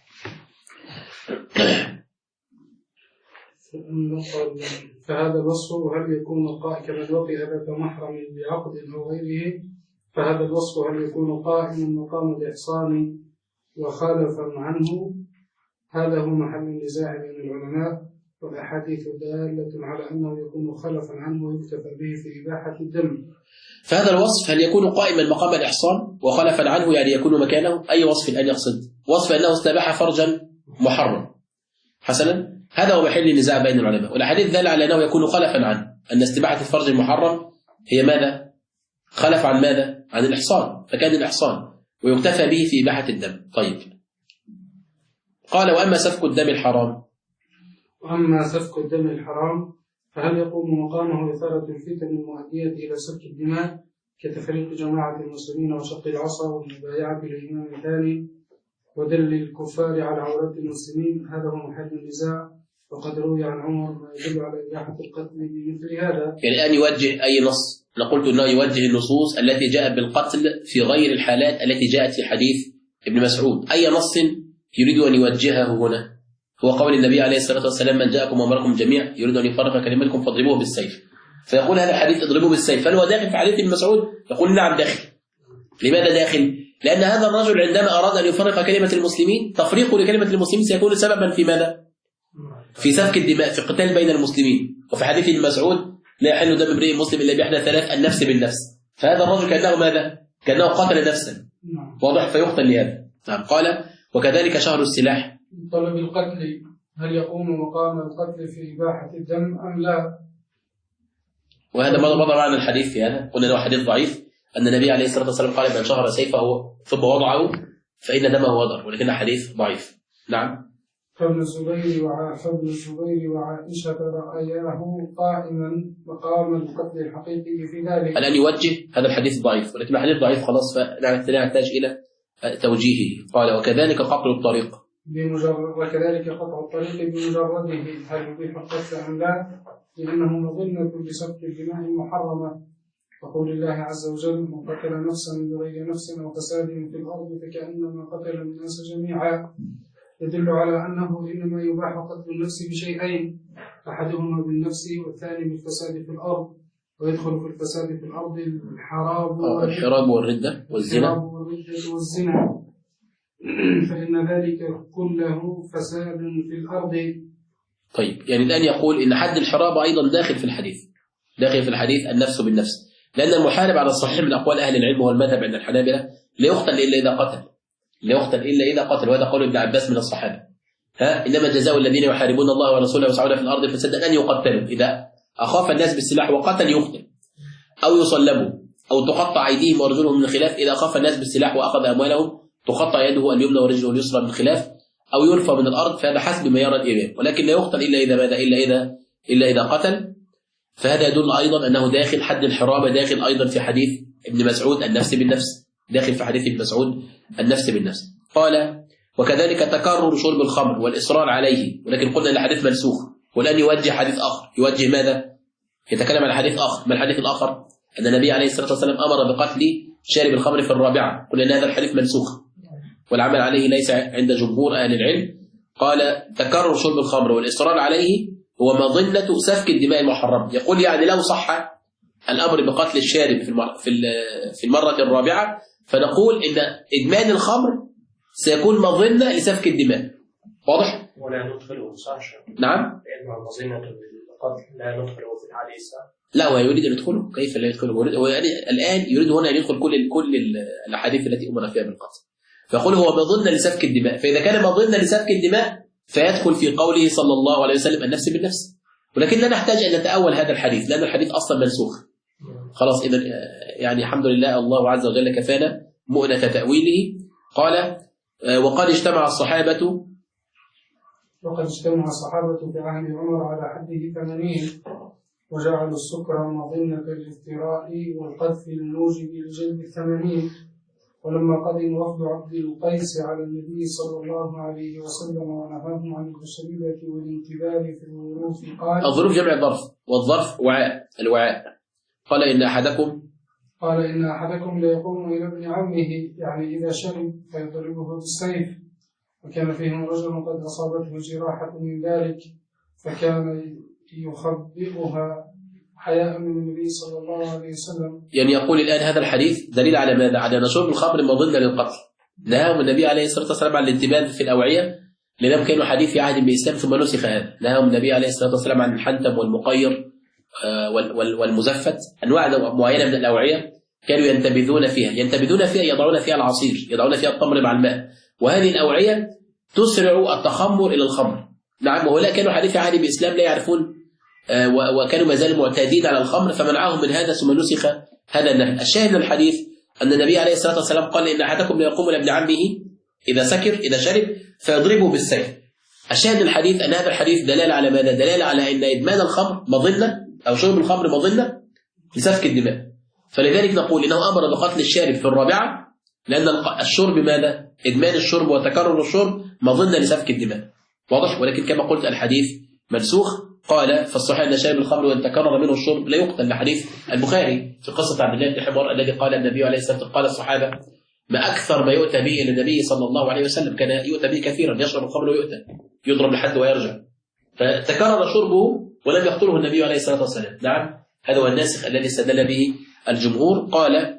فهذا الوصف هل يكون كمن وطئ ذات محرم بعقد أو غيره، فهذا الوصف هل يكون قائما مقام الإحصان وخالفا عنه؟ هذا هو محل النزاع بين العلماء، والأحاديث دالة على أنه يكون خلفا عنه ويكتفى به في إباحة الدم. فهذا الوصف هل يكون قائما مقام الإحصان وخلفا عنه، يعني يكون مكانه أي وصف أن يقصد؟ وصف أنه استباح فرجا محرم حسنا، هذا هو محل النزاع بين العلماء، والحديث دل على أنه يكون خلفا عنه، أن استباحة الفرج المحرم هي ماذا؟ خلف عن ماذا؟ عن الإحصان، فكان الإحصان ويكتفى به في إباحة الدم. طيب، قال وأما سفك الدم الحرام، وأما سفك الدم الحرام فهل يقوم مقامه إثارة الفتن المؤدية إلى سفك الدماء كتفريق جماعة المسلمين وشق العصا والمبايعة للإمام الثاني ودل الكفار على عورات المسلمين؟ هذا هو محل النزاع، وقد روي عن عمر ما يدل على إباحة القتل بمثل هذا. يعني الآن يوجه أي نص، نقول أنه يوجه النصوص التي جاءت بالقتل في غير الحالات التي جاءت في حديث ابن مسعود، أي نص يريد أن يوجهه هنا؟ هو قول النبي عليه الصلاة والسلام من جاءكم وأمركم جميع يريد أن يفرق كلمتكم فاضربوه بالسيف، فيقول هذا الحديث اضربوه بالسيف، هل هو داخل في حديث ابن مسعود؟ يقول نعم داخل. لماذا داخل؟ لأن هذا الرجل عندما أراد أن يفرق كلمة المسلمين، تفريقه لكلمة المسلمين سيكون سببا في ماذا؟ في سفك الدماء، في قتال بين المسلمين. وفي حديث ابن مسعود لا يحل دم امرئ مسلم إلا بإحدى ثلاث، النفس بالنفس، فهذا الرجل كأنه ماذا؟ كأنه قتل نفسا، واضح، فيقتل لهذا. نعم. قال وكذلك شهر السلاح، طلب القتل هل يقوم مقام القتل في إباحة الدم أم لا؟ وهذا مضى معنا الحديث في هذا، قلنا له حديث ضعيف أن النبي عليه الصلاة والسلام قال من شهر سيفه ثم وضعه فإن دمه وضر، ولكن حديث ضعيف. نعم. فابن الزبير وعائشة رأياه قائما مقام القتل الحقيقي في ذلك. الآن يوجه هذا الحديث ضعيف، ولكن الحديث ضعيف خلاص فنحتاج إلى توجيهه. قال وكذلك قطع الطريق، وكذلك قطع الطريق بمجرده هل يبيح القتل أم لا؟ لأنه مظنة بسفك الدماء المحرمة، وقول الله عز وجل من قتل نفسا بغير نفس أو فساد في الأرض فكأنما قتل الناس جميعا، يدل على أنه إنما يباح قتل النفس بشيئين، أحدهما بالنفس والثاني بالفساد في الأرض، ويدخل في الفساد في الأرض الحراب والردة والزنا فإن ذلك كله فساد في الأرض. طيب، يعني الآن يقول إن حد الحراب أيضا داخل في الحديث النفس بالنفس، لأن المحارب على الصحيح من أقوال أهل العلم والمذهب عند الحنابلة لا يقتل إلا إذا قتل، وهذا قول ابن عباس من الصحابة. إنما جزاء الذين يحاربون الله ورسوله ويسعون في الأرض فسادا أن يقتلوا، إذا أخاف الناس بالسلاح وقتل يقتل، أو يصلبوا، أو تقطع أيديهم وأرجلهم من خلاف، إذا أخاف الناس بالسلاح وأخذ أموالهم تقطع يده اليمنى ورجله اليسرى من خلاف، أو يرفع من الأرض، فهذا حسب ما يرى الإمام، ولكن لا يقتل إلا إذا ماذا؟ إلا إذا قتل. فهذا يدل أيضا أنه داخل حد الحرابة، داخل أيضا في حديث ابن مسعود النفس بالنفس، داخل في حديث ابن مسعود النفس بالنفس. قال وكذلك تكرر شرب الخمر والإصرار عليه، ولكن قلنا الحديث منسوخ، والآن يوجه حديث آخر، يوجه ماذا؟ يتكلم عن حديث آخر. ما الحديث الآخر؟ أن النبي عليه الصلاة والسلام أمر بقتل شارب الخمر في الرابعة، قلنا أن هذا الحديث منسوخ والعمل عليه ليس عند جمهور أهل العلم، قال تكرر شرب الخمر والإصرار عليه هو مظنة سفك الدماء المحرمة. يقول يعني لو صح الأمر بقتل الشارب في المرة الرابعة فنقول إن إدمان الخمر سيكون مظنة لسفك الدماء. واضح؟ ولا ندخله صح؟ نعم؟ لأنه مظنة بالقتل لا ندخله في الحديث. لا، هو يريد أن يدخله. كيف لا يدخله؟ هو الآن يريد هنا أن يدخل كل الأحاديث التي أمر فيها بالقتل، فيقول هو مظنة لسفك الدماء. فإذا كان مظنة لسفك الدماء فيدخل في قوله صلى الله عليه وسلم النفس بالنفس. ولكن لا نحتاج أن نتأول هذا الحديث لأن الحديث أصلا منسوخ. خلاص إذا يعني الحمد لله الله عز وجل كفانا مؤنة تأويله. قال وقد اجتمع الصحابة في عهد عمر على حده 80 وجعلوا السكر مظنة الافتراء والقذف الموجب لجلب 80. ولما قدم وفد عبد القيس على النبي صلى الله عليه وسلم ونهاهم عن الخشبية والانتباه في الظروف قال الظروف جمع ظرف، والظرف وعاء، الوعاء. قال إن أحدكم ليقوم إلى ابن عمه يعني إذا شرب فيضربه بالسيف، وكان فيهم رجل قد أصابته جراحة من ذلك فكان يخبئها حياء من النبي صلى الله عليه وسلم. يعني يقول الآن هذا الحديث دليل على ماذا؟ على أن شرب الخمر مظنة للقتل. نهاهم النبي عليه الصلاة والسلام عن الانتباه في الأوعية لأنهم كانوا حديث في عهد بالإسلام ثم نسخ هذا. نهاهم النبي عليه الصلاة والسلام عن الحنتم والمقير والمزفت، أنواع معينة من الأوعية كانوا ينتبذون فيها يضعون فيها العصير، يضعون فيها التمر مع الماء، وهذه الأوعية تسرع التخمر إلى الخمر. نعم، وهؤلاء كانوا حديث عهد بالإسلام لا يعرفون وكانوا ما زالوا معتادين على الخمر فمنعهم من هذا ثم نسخ هذا النهي. الشاهد من الحديث أن النبي عليه الصلاة والسلام قال إن أحدكم ليقوم لابن عمه إذا شرب فيضربه بالسيف. الشاهد من الحديث أن هذا الحديث دلالة على ماذا؟ دلالة على أن إدمان الخمر مظنة أو شرب الخمر مظنة لسفك الدماء. فلذلك نقول إنه أمر بقتل الشارب في الرابعة لأن الشرب ماذا؟ إدمان الشرب وتكرر الشرب مظنة لسفك الدماء. واضح؟ ولكن كما قلت الحديث منسوخ. قال فالصحيح أن شارب الخمر وإن تكرر منه الشرب لا يقتل، لحديث البخاري في قصة عبد الله بن حمار الذي قال النبي عليه الصلاة والسلام قال الصحابة ما أكثر ما يؤتى به إلى النبي صلى الله عليه وسلم، كان يؤتى به كثيرا، يشرب الخمر ويؤتى يضرب لحد ويرجع، فتكرر شربه ولم يقتله النبي عليه الصلاة والسلام. نعم، هذا هو الناسخ الذي استدل به الجمهور. قال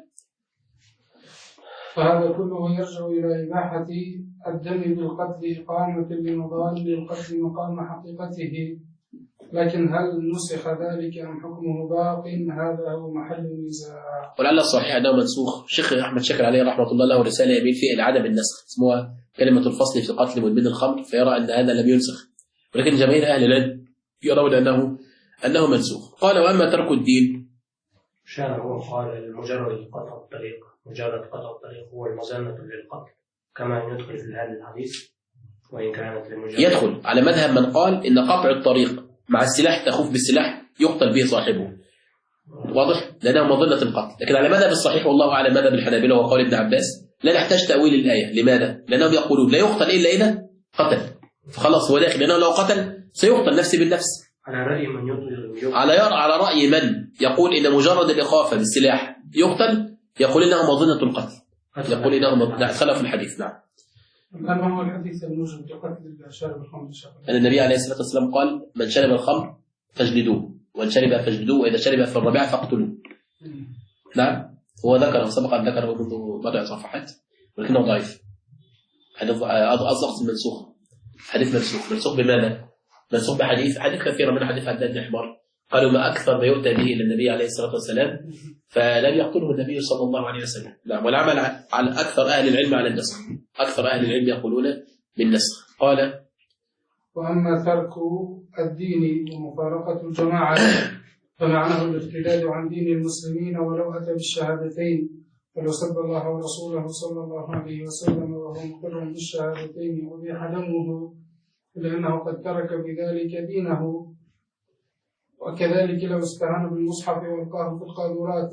فهذا كله يرجع إلى إباحة الدم بالقتل إقامة لمضاد القتل مقام حقيقته، لكن هل نسخ ذلك أم حكمه باق؟ هذا هو محل النزاع. ولعل الصحيح أنه منسوخ. الشيخ أحمد شاكر عليه رحمة الله له رسالة يميل فيها إلى عدم النسخ اسمها كلمة الفصل في قتل مدمن الخمر، فيرى أن هذا لم ينسخ، ولكن جماهير أهل العلم يرون أنه منسوخ. قال وأما ترك الدين هو قال مجرد قطع الطريق هو المظنة للقتل كما يدخل في هذا الحديث، وإن كانت لمجرد يدخل على مذهب من قال إن قطع الطريق مع السلاح تخوف بالسلاح يقتل به صاحبه. واضح؟ لأنه مظنة القتل. لكن على مذهب الصحيح والله أعلم مذهب الحنابلة وقول ابن عباس لا نحتاج تأويل الآية. لماذا؟ لأنهم يقولون لا يقتل إلا إذا قتل، فخلاص هو داخل، لأنه لو قتل سيقتل نفسي بالنفس. على رأي من يقتل على رأي من يقول إن مجرد الإخافة بالسلاح يقتل، يقول إنه مظنة القتل، يقول إنه خلف الحديث. نعم. ما هو الحديث الموجب بقتل شارب الخمر؟ أن النبي عليه الصلاة والسلام قال من شرب الخمر فاجلدوه، وإن شرب فاجلدوه، وإذا شرب في الرابعة فاقتلوه. نعم، هو ذكر سبق أن ذكره منذ بضع صفحات ولكنه ضعيف. حديث أصدق المنسوخ، حديث منسوخ بماذا؟ منسوخ بحديث كثيرة من حديث عبد الله بن حمار قالوا ما أكثر ما يؤتى به إلى النبي عليه الصلاة والسلام فلم يقتله النبي صلى الله عليه وسلم. نعم، والعمل على أكثر أهل العلم على النسخ، أكثر أهل العلم يقولون بالنسخ. قال وأما ترك الدين ومفارقة الجماعة فمعناه الارتداد عن دين المسلمين ولو أتى بالشهادتين، فلو سب الله ورسوله صلى الله عليه وسلم وهو مقر بالشهادتين أبيح دمه لأنه قد ترك بذلك دينه. وكذلك لو استعان بالمصحف والقاه في القاذورات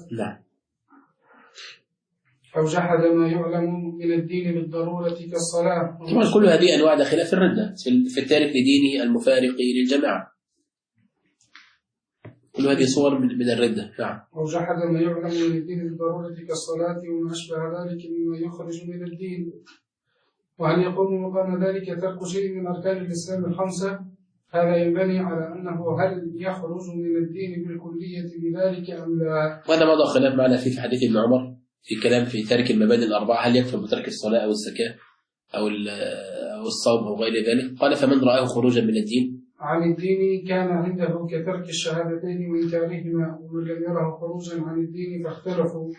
أو جحد ما يعلم من الدين بالضرورة كالصلاة. طبعا كل هذه أنواع داخلة في الردة، في التارك لدينه المفارق للجماعة، كل هذه صور من الردة. نعم. أو جحد ما يعلم من الدين بالضرورة كالصلاة وما أشبه ذلك مما يخرج من الدين. وهل يقوم مقام ذلك ترك شيء من أركان الإسلام الخمسة؟ هذا ينبني على أنه هل يخرج من الدين بالكلية بذلك أم لا؟ وهذا موضوع خلاف معنا في حديث ابن عمر في كلام في تارك المبادئ الأربعة، هل يكفر بترك الصلاة أو الزكاة أو الصوم أو غير ذلك؟ قال فمن رآه خروجا من الدين عن الدين كان عنده كترك الشهادتين وإنكارهما، ومن لم يره خروجا عن الدين فاختلفوا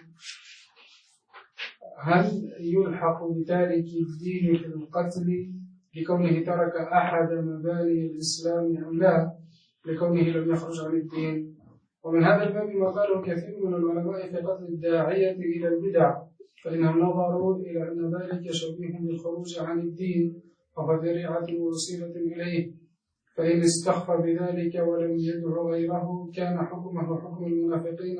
هل يلحق بتارك الدين في القتل لكونه ترك أحد مباني الإسلام أم لا لكونه لم يخرج عن الدين. ومن هذا الباب ما قاله كثير من العلماء في قتل الداعية إلى البدع، فإنهم نظروا إلى أن ذلك شبيه بالخروج عن الدين وهو ذريعة ووسيلة إليه، فإن استخفى بذلك ولم يدع غيره كان حكمه حكم المنافقين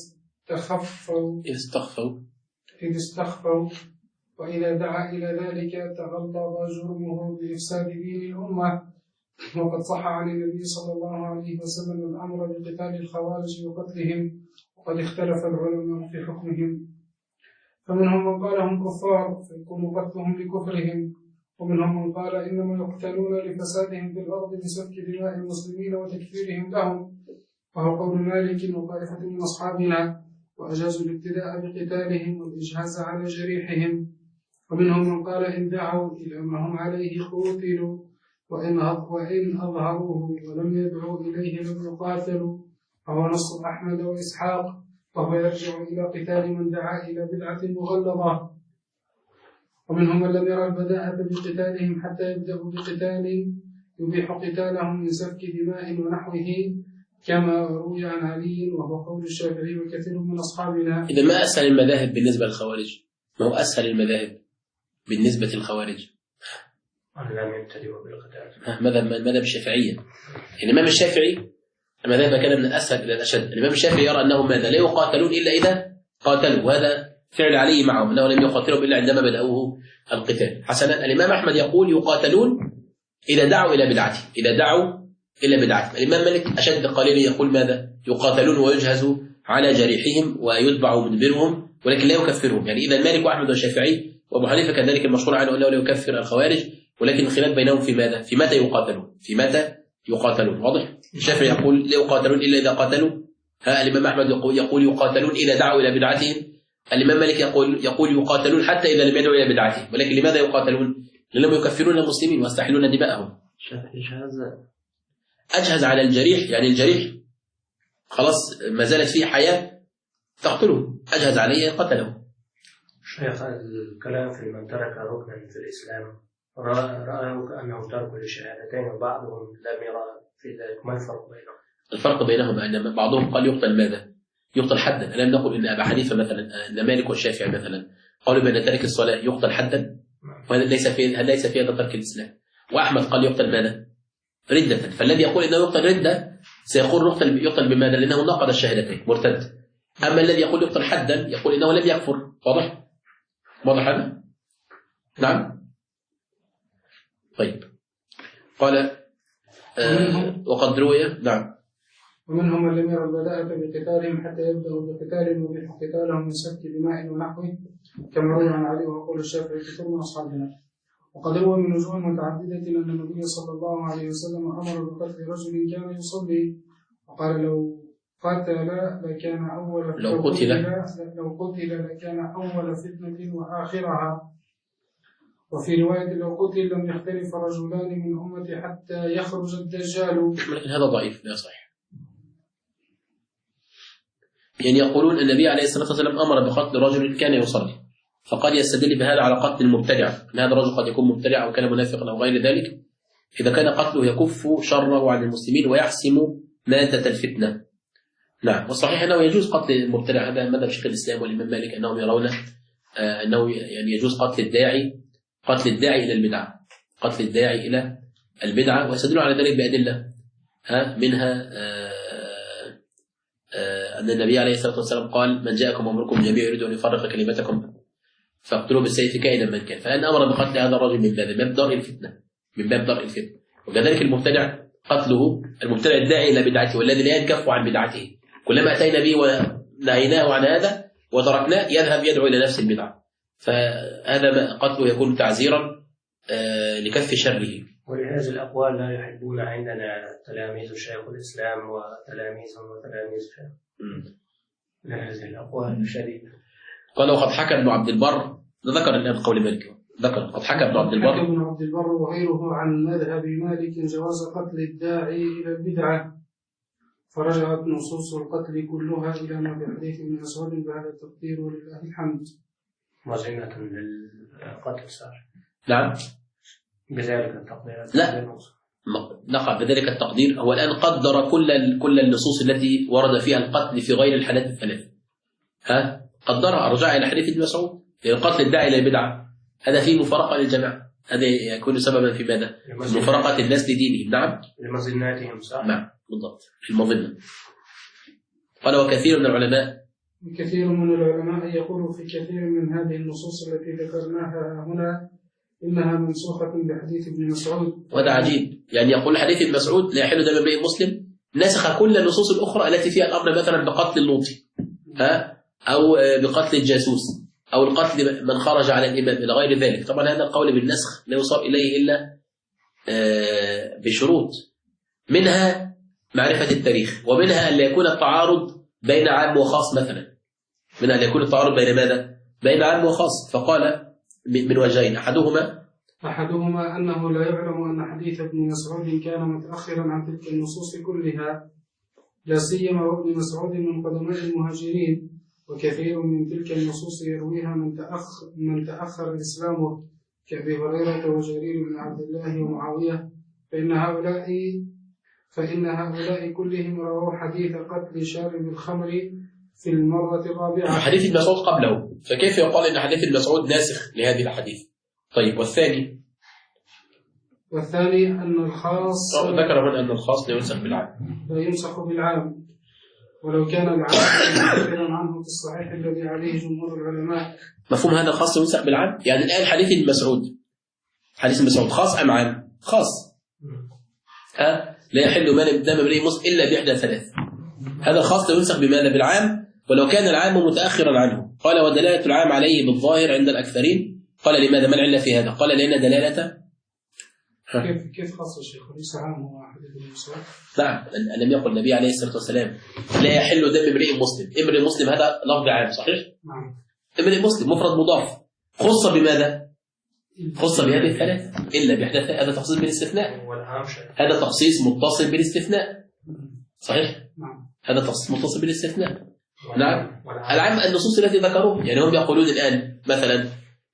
إذ استخفوا وإذا دعا إلى ذلك تغلظ جرمه بإفساد دين الأمة. وقد صح عن النبي صلى الله عليه وسلم الأمر بقتال الخوارج وقتلهم، وقد اختلف العلماء في حكمهم، فمنهم من قال هم كفار فيكون قتلهم لكفرهم، ومنهم من قال إنما يقتلون لفسادهم في الأرض بسفك دماء المسلمين وتكفيرهم لهم، وهو قول مالك وطائفة من أصحابنا، وأجازوا الابتداء بقتالهم والإجهاز على جريحهم. ومنهم من قال إن دعوا إلى ما هم عليه قتلوا، وإن أظهروه ولم يدعوا إليه لم يقاتلوا، وهو نص أحمد وإسحاق، وهو يرجع إلى قتال من دعا إلى بدعة مغلظة. ومنهم من لم يرى البداءة بقتالهم حتى يبدأوا بقتال يبيح قتالهم من سفك دماء ونحوه، كما روي عن علي وهو قول الشافعي وكثير من أصحابنا. إذا ما أسهل المذاهب بالنسبة للخوارج؟ ما هو أسهل المذاهب بالنسبة للخوارج؟ لم يبتدئوا بالقتال. مذهب الشافعية. الإمام الشافعي المذاهب كان من الأسهل إلى الأشد. الإمام الشافعي يرى أنهم ماذا؟ لا يقاتلون إلا إذا قاتلوا، وهذا فعل علي معهم أنه لم يقاتلوا إلا عندما بدأوه القتال. حسنا الإمام أحمد يقول يقاتلون إذا دعوا إلى بدعته، إذا دعوا إلى بدعته. الإمام مالك أشد قليلا يقول ماذا؟ يقاتلون ويجهزوا على جريحهم ويتبع مدبرهم ولكن لا يكفرهم. يعني إذا مالك وأحمد والشافعي وأبو حنيفة كذلك المشهور عنه أنه لا يكفر الخوارج، ولكن الخلاف بينهم في ماذا؟ في متى يقاتلون، في متى يقاتلون. واضح؟ الشافعي يقول لا يقاتلون إلا إذا قاتلوا، الإمام أحمد يقول يقاتلون إذا دعوا إلى بدعتهم، الإمام مالك يقول يقاتلون حتى إذا لم يدعوا إلى بدعتهم. ولكن لماذا يقاتلون؟ لأنهم يكفرون المسلمين ويستحلون دماءهم. أجهز على الجريح، يعني الجريح خلاص ما زالت فيه حياة تقتله، أجهز عليه قتله. شيخ الكلام في من ترك ركنا في الإسلام رأيه كأنه ترك للشهادتين وبعضهم لم يرى في ذلك، ما الفرق بينهم؟ الفرق بينهم أن بعضهم قال يقتل ماذا؟ يقتل حدا. ألم نقل إن أبا حنيفة مثلا، أن مالك والشافعي مثلا قالوا بأن تارك الصلاة يقتل حدا، وهذا ليس في هذا ترك الإسلام. وأحمد قال يقتل ماذا؟ ردة. فالذي يقول إنه يقتل ردة سيقول يقتل بماذا؟ لأنه نقض الشهادتين مرتد. أما الذي يقول يقتل حدا يقول إنه لم يكفر. واضح؟ واضح هذا؟ نعم. طيب قال وقد روي. نعم. ومنهم من لم يرى البداءة بقتالهم حتى يبدأوا بقتال ويبيح قتالهم من سفك دماء ونحوه، كما روي عن علي وقول الشافعي كثير من أصحابنا. وقد روى من وجوه متعددة أن النبي صلى الله عليه وسلم أمر بقتل رجل كان يصلي، وقال لو قتل لكان أول فتنة وآخرها. وفي رواية لو قتل لم يختلف رجلان من أمتي حتى يخرج الدجال. لكن هذا ضعيف لا صحيح. يعني يقولون النبي عليه الصلاة والسلام أمر بقتل رجل كان يصلي، فقد يستدل بهذا على قتل المبتدع، أن هذا الرجل قد يكون مبتدع أو كان منافقا أو غير ذلك، إذا كان قتله يكف شره عن المسلمين ويحسم مادة الفتنة. نعم. والصحيح أنه يجوز قتل المبتدع، هذا مذهب شيخ الإسلام والإمام مالك أنهم يرون أنه يعني يجوز قتل الداعي إلى البدعة، قتل الداعي إلى البدعة، ويستدلون على ذلك بأدلة منها أن النبي عليه الصلاة والسلام قال من جاءكم أمركم جميع يريد أن يفرق كلمتكم فاقتلوه بالسيف كائنا من كان، فأن أمر بقتل هذا الرجل من باب درء الفتنة. وكذلك المبتدع قتله، المبتدع الداعي إلى بدعته والذي لا ينكف عن بدعته، كلما أتينا به ونهيناه عن هذا وتركناه يذهب يدعو إلى نفس البدعة، فهذا قتله يكون تعزيرا لكف شره. ولهذه الأقوال لا يحبون عندنا تلاميذ شيخ الإسلام وتلاميذ شيخ. لهذه الأقوال الشديدة. قال وقد حكى ابن عبد البر، ذكر الآن قول مالك، ذكر قد حكى ابن عبد البر. حكى ابن عبد البر وغيره عن مذهب مالك جواز قتل الداعي إلى البدعة، فرجعت نصوص القتل كلها إلى ما في حديث ابن مسعود بهذا التقدير ولله الحمد. مظنة للقتل الساحر. نعم. بذلك التقدير. لا. نقع بذلك التقدير. هو الآن قدر كل النصوص التي ورد فيها القتل في غير الحالات الثلاث. قدرها، أرجع إلى حديث ابن مسعود قتل الداعي إلى البدعة، هذا فيه مفارقة للجماعة، هذا يكون سببا في ماذا؟ مفارقة الناس لدينهم. نعم. لمظناتهم. صح. نعم بالضبط، في المظنة. قال وكثير من العلماء يقول في كثير من هذه النصوص التي ذكرناها هنا إنها منسوخة بحديث ابن مسعود. وهذا عجيب، يعني يقول حديث ابن مسعود لا يحل دم امرئ مسلم نسخ كل النصوص الأخرى التي فيها الأمر مثلا بقتل اللوطي أو بقتل الجاسوس أو القتل من خرج على الإمام إلى غير ذلك. طبعا هذا القول بالنسخ لا يصاب إليه إلا بشروط، منها معرفة التاريخ، ومنها أن لا يكون التعارض بين عام وخاص مثلا، منها أن يكون التعارض بين ماذا؟ بين عام وخاص. فقال من وجهين، أحدهما أنه لا يعلم أن حديث ابن مسعود كان متأخرا عن تلك النصوص كلها، لا سيما وابن مسعود من قدماء المهاجرين، وكثير من تلك النصوص يرويها من تأخر إسلامه كأبي هريرة وجرير بن عبد الله ومعاوية، فإن هؤلاء كلهم رووا حديث قتل شارب الخمر في المرة الرابعة. حديث ابن مسعود قبله، فكيف يقال إن حديث ابن مسعود ناسخ لهذه الحديث؟ طيب والثاني أن الخاص ذكر هنا أن الخاص لا ينسخ بالعام، ولو كان العام متأخرا عنه في الصحيح الذي عليه جمهور العلماء. مفهوم هذا الخاص ينسخ بالعام؟ يعني الآن حديث ابن مسعود خاص أم عام؟ خاص. لا يحل مال دم امرئ مسلم إلا بإحدى ثلاث. هذا الخاص لا ينسخ بماذا؟ بالعام، ولو كان العام متأخرا عنه. قال ودلالة العام عليه بالظاهر عند الأكثرين. قال لماذا؟ ما العلة في هذا؟ قال لأن دلالة كيف خاص الشيخ؟ ليس عام هو حديث ابن مسعود. نعم، لم يقل النبي عليه الصلاة والسلام لا يحل دم امرئ مسلم، هذا لفظ عام صحيح؟ نعم. امرئ مسلم مفرد مضاف، خص بماذا؟ خص بهذه الثلاث إلا بإحداث. هذا تخصيص بالاستثناء، هذا تخصيص متصل بالاستثناء صحيح؟ نعم. هذا تخصيص متصل بالاستثناء. نعم. العام النصوص التي ذكروها، يعني هم يقولون الآن مثلا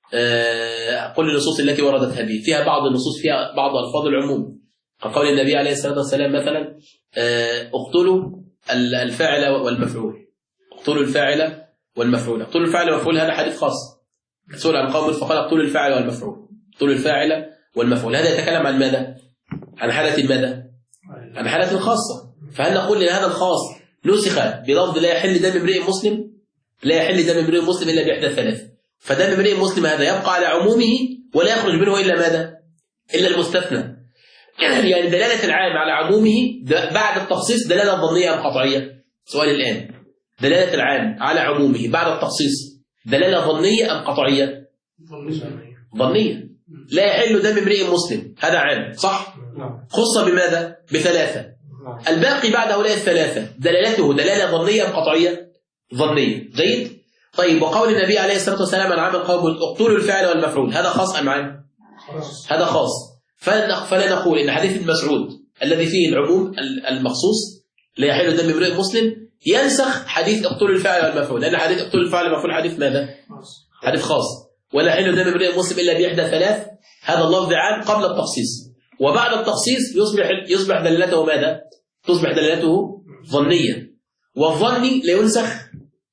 كل النصوص التي وردت هذه فيها بعض النصوص فيها بعض ألفاظ العموم، كقول النبي عليه الصلاة والسلام مثلا اقتلوا الفاعل والمفعول، اقتلوا الفاعل والمفعول. اقتلوا الفاعل والمفعول هذا حديث خاص، سئل عن قوم فقال اقتلوا الفاعل والمفعول، اقتلوا الفاعل والمفعول. هذا يتكلم عن ماذا؟ عن حالة ماذا؟ عن حالة خاصة. فهل نقول ان هذا الخاص نسخ بلفظ لا يحل دم امرئ مسلم؟ لا يحل دم امرئ مسلم الا بإحدى الثلاث. فدم امرئ مسلم هذا يبقى على عمومه ولا يخرج منه الا ماذا؟ الا المستثنى. يعني دلالة العام على عمومه بعد التخصيص دلالة ظنية ام قطعية؟ سؤال الآن، دلالة العام على عمومه بعد التخصيص دلالة ظنية ام قطعية؟ ظنية. لا يحل دم امرئ مسلم هذا عام صح؟ خص بماذا؟ بثلاثة. الباقي بعد هؤلاء الثلاثة دلالته دلالة ظنية ام قطعية؟ ظنية. جيد. طيب وقول النبي عليه الصلاة والسلام عن عام القوم اقتلوا الفاعل والمفعول هذا خاص ام عام؟ هذا خاص. فلا نقول ان حديث ابن مسعود الذي فيه العموم المخصوص لا يحل دم امرئ مسلم ينسخ حديث اقتلوا الفاعل والمفعول، لان حديث اقتلوا الفاعل والمفعول حديث ماذا؟ حديث خاص. ولا يحل دم امرئ مسلم الا بإحدى ثلاث. هذا اللفظ عام قبل التخصيص، وبعد التخصيص يصبح دلالته ماذا؟ تصبح دلالته ظنية. والظني لا ينسخ،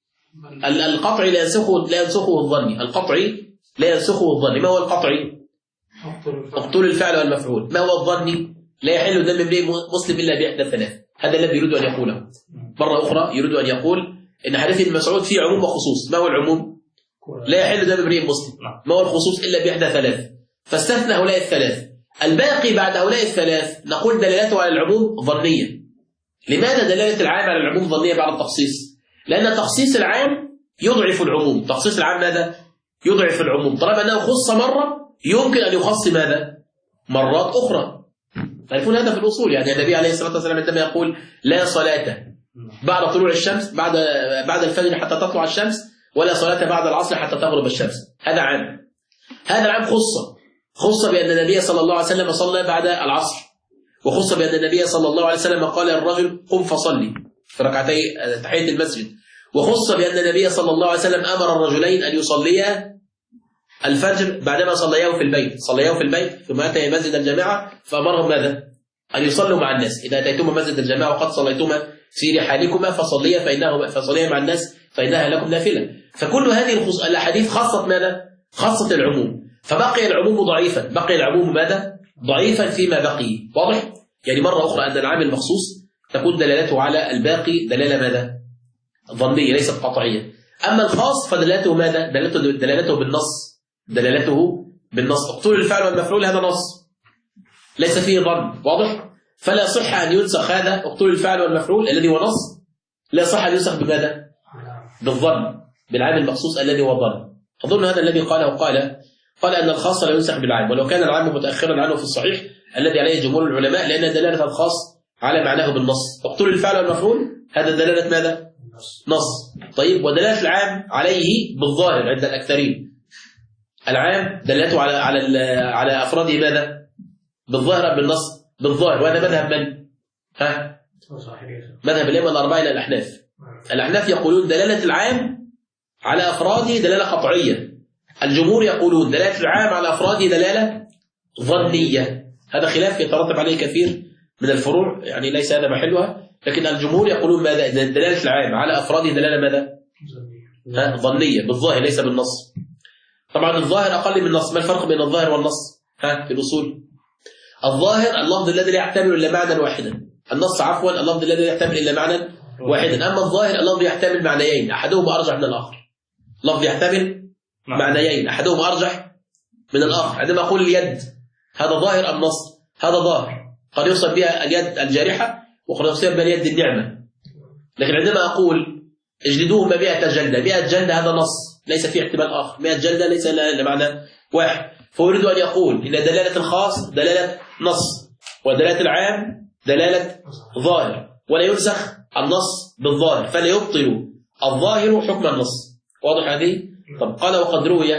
القطعي لا ينسخه الظني، القطعي لا ينسخه الظني. ما هو القطعي؟ اقتلوا الفعل والمفعول. ما هو الظني؟ لا يحل دم امرئ مسلم الا بإحدى ثلاث. هذا الذي يريد ان يقوله. مرة أخرى يريد ان يقول ان حديث ابن مسعود فيه عموم وخصوص. ما هو العموم؟ لا يحل دم امرئ مسلم. ما هو الخصوص؟ الا بإحدى ثلاث. فاستثنى هؤلاء الثلاث. الباقي بعد هؤلاء الثلاث نقول دلالته على العموم ظنية. لماذا دلالة العام على العموم ظنية بعد التخصيص؟ لأن تخصيص العام يضعف العموم. تخصيص العام ماذا؟ يضعف العموم. طالما أنه خص مرة يمكن أن يخص ماذا؟ مرات أخرى. تعرفون هذا في الأصول، يعني النبي عليه الصلاة والسلام عندما يقول لا صلاة بعد طلوع الشمس بعد الفجر حتى تطلع الشمس، ولا صلاة بعد العصر حتى تغرب الشمس، هذا عام. هذا العام خص بأن النبي صلى الله عليه وسلم صلى بعد العصر، وخص بأن النبي صلى الله عليه وسلم قال للرجل قم فصلي في ركعتي تحية المسجد، وخص بأن النبي صلى الله عليه وسلم أمر الرجلين أن يصليا الفجر بعدما صلياه في البيت ثم أتي مسجد الجماعة فأمرهم ماذا؟ أن يصلوا مع الناس. إذا أتيتم مسجد الجماعة وقد صليتما في رحالكما فصليا مع الناس فإنها لكم نافلة. فكل هذه الأحاديث خاصة ماذا؟ خاصة العموم، فبقي العموم ضعيفا. بقي العموم ماذا؟ ضعيفا فيما بقي. واضح؟ يعني مرة أخرى أن العام المخصوص تكون دلالته على الباقي دلالة ماذا؟ ظنية ليست قطعية. أما الخاص فدلالته ماذا؟ دلالته بالنص. اقتلوا الفعل والمفعول هذا نص ليس فيه ظن. واضح؟ فلا صح أن ينسخ هذا اقتلوا الفعل والمفعول الذي هو نص، لا صح أن ينسخ بماذا؟ بالظن، بالعام المخصوص الذي هو ظن. أظن هذا الذي قال أن الخاص لا ينسخ بالعام، ولو كان العام متأخرا عنه في الصحيح الذي عليه جمهور العلماء، لأن دلالة الخاص على معناه بالنص. اقتلوا الفعل والمفعول هذا دلالة ماذا؟ نص. طيب، ودلالة العام عليه بالظاهر عند الأكثرين. العام دلالته على أفراده ماذا؟ بالظاهر بالنص؟ بالظاهر. وهذا مذهب من؟ مذهب الأئمة الأربعة إلى الأحناف. الأحناف يقولون دلالة العام على أفراده دلالة قطعية. الجمهور يقولون دلالة العام على أفراده دلالة ظنية. هذا خلاف يترتب عليه كثير من الفروع، يعني ليس هذا محلها، لكن الجمهور يقولون ماذا؟ دلالة العام على أفراده دلالة ماذا؟ ظنية بالظاهر ليس بالنص. طبعا الظاهر أقل من النص. ما الفرق بين الظاهر والنص في الأصول؟ الظاهر اللفظ الذي لا يحتمل إلا معنى واحدا. النص اللفظ الذي لا يحتمل إلا معنى واحدا. أما الظاهر اللفظ يحتمل معنيين أحدهما أرجح من الآخر. لفظ يحتمل معنيين أحدهما أرجح من الآخر. عندما أقول اليد هذا ظاهر أم نص؟ هذا ظاهر، قد يوصف بها اليد الجارحة وقد يوصف بها اليد النعمة. لكن عندما أقول اجلدوهم 100 جلدة، 100 جلدة هذا نص ليس فيه احتمال آخر. 100 جلدة ليس لها معنى واحد. فأريد أن يقول إن دلالة الخاص دلالة نص، ودلالة العام دلالة ظاهر، ولا ينسخ النص بالظاهر، فلا يبطل الظاهر حكم النص. واضح هذه؟ طب قال وقد روي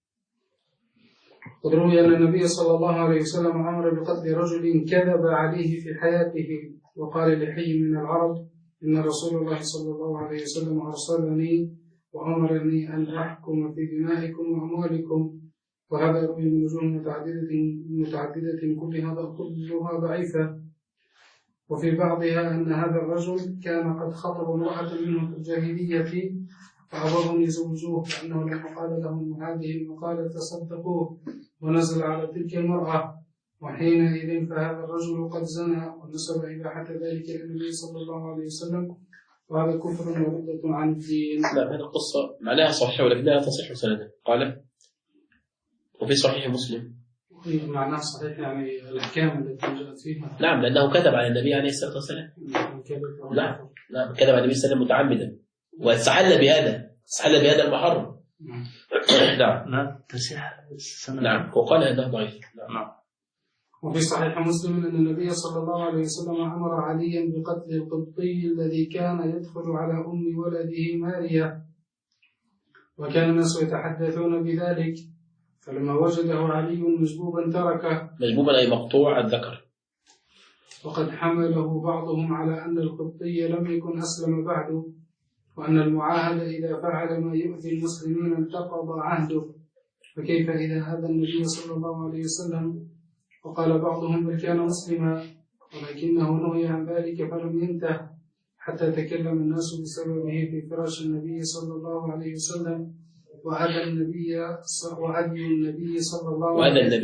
أن النبي صلى الله عليه وسلم أمر بقتل رجل كذب عليه في حياته، وقال لحي من العرب إن رسول الله صلى الله عليه وسلم أرسلني وأمرني أن أحكم في دمائكم وأموالكم. وهذا روي من وجوه متعددة كلها ضعيفة. وفي بعضها أن هذا الرجل كان قد خطب امرأة منهم في الجاهلية فأبوهم يزوجوه، لأنه لما قال لهم هذه المقالة تصدقوه ونزل على تلك المرأة، وحينئذ فهذا الرجل قد زنى، ونسب إباحة ذلك للنبي صلى الله عليه وسلم، وهذا كفر وردة عن الدين. لا، هذه القصة معناها صحيحة ولكنها تصح سندا. قال وفي صحيح مسلم معناها صحيح، يعني الأحكام التي جاءت فيها. نعم، لأنه كذب على النبي عليه الصلاة والسلام. نعم كذب على النبي صلى الله عليه وسلم متعمدا، واستحل بهذا المحرم. نعم تصح السنة. نعم، وقال هذا ضعيف. نعم. وفي صحيح مسلم أن النبي صلى الله عليه وسلم أمر عليا بقتل القبطي الذي كان يدخل على أم ولده ماريا، وكان الناس يتحدثون بذلك، فلما وجده علي مجبوبا تركه. مجبوبا أي مقطوع الذكر. وقد حمله بعضهم على أن القبطي لم يكن أسلم بعد، وأن المعاهد إذا فعل ما يؤذي المسلمين انتقض عهده، فكيف إذا هذا النبي صلى الله عليه وسلم؟ وقال بعضهم بل كان مسلما ولكنه نهي عن ذلك فلم ينته حتى تكلم الناس بسببه في فراش النبي صلى الله عليه وسلم، وأذى النبي صلى الله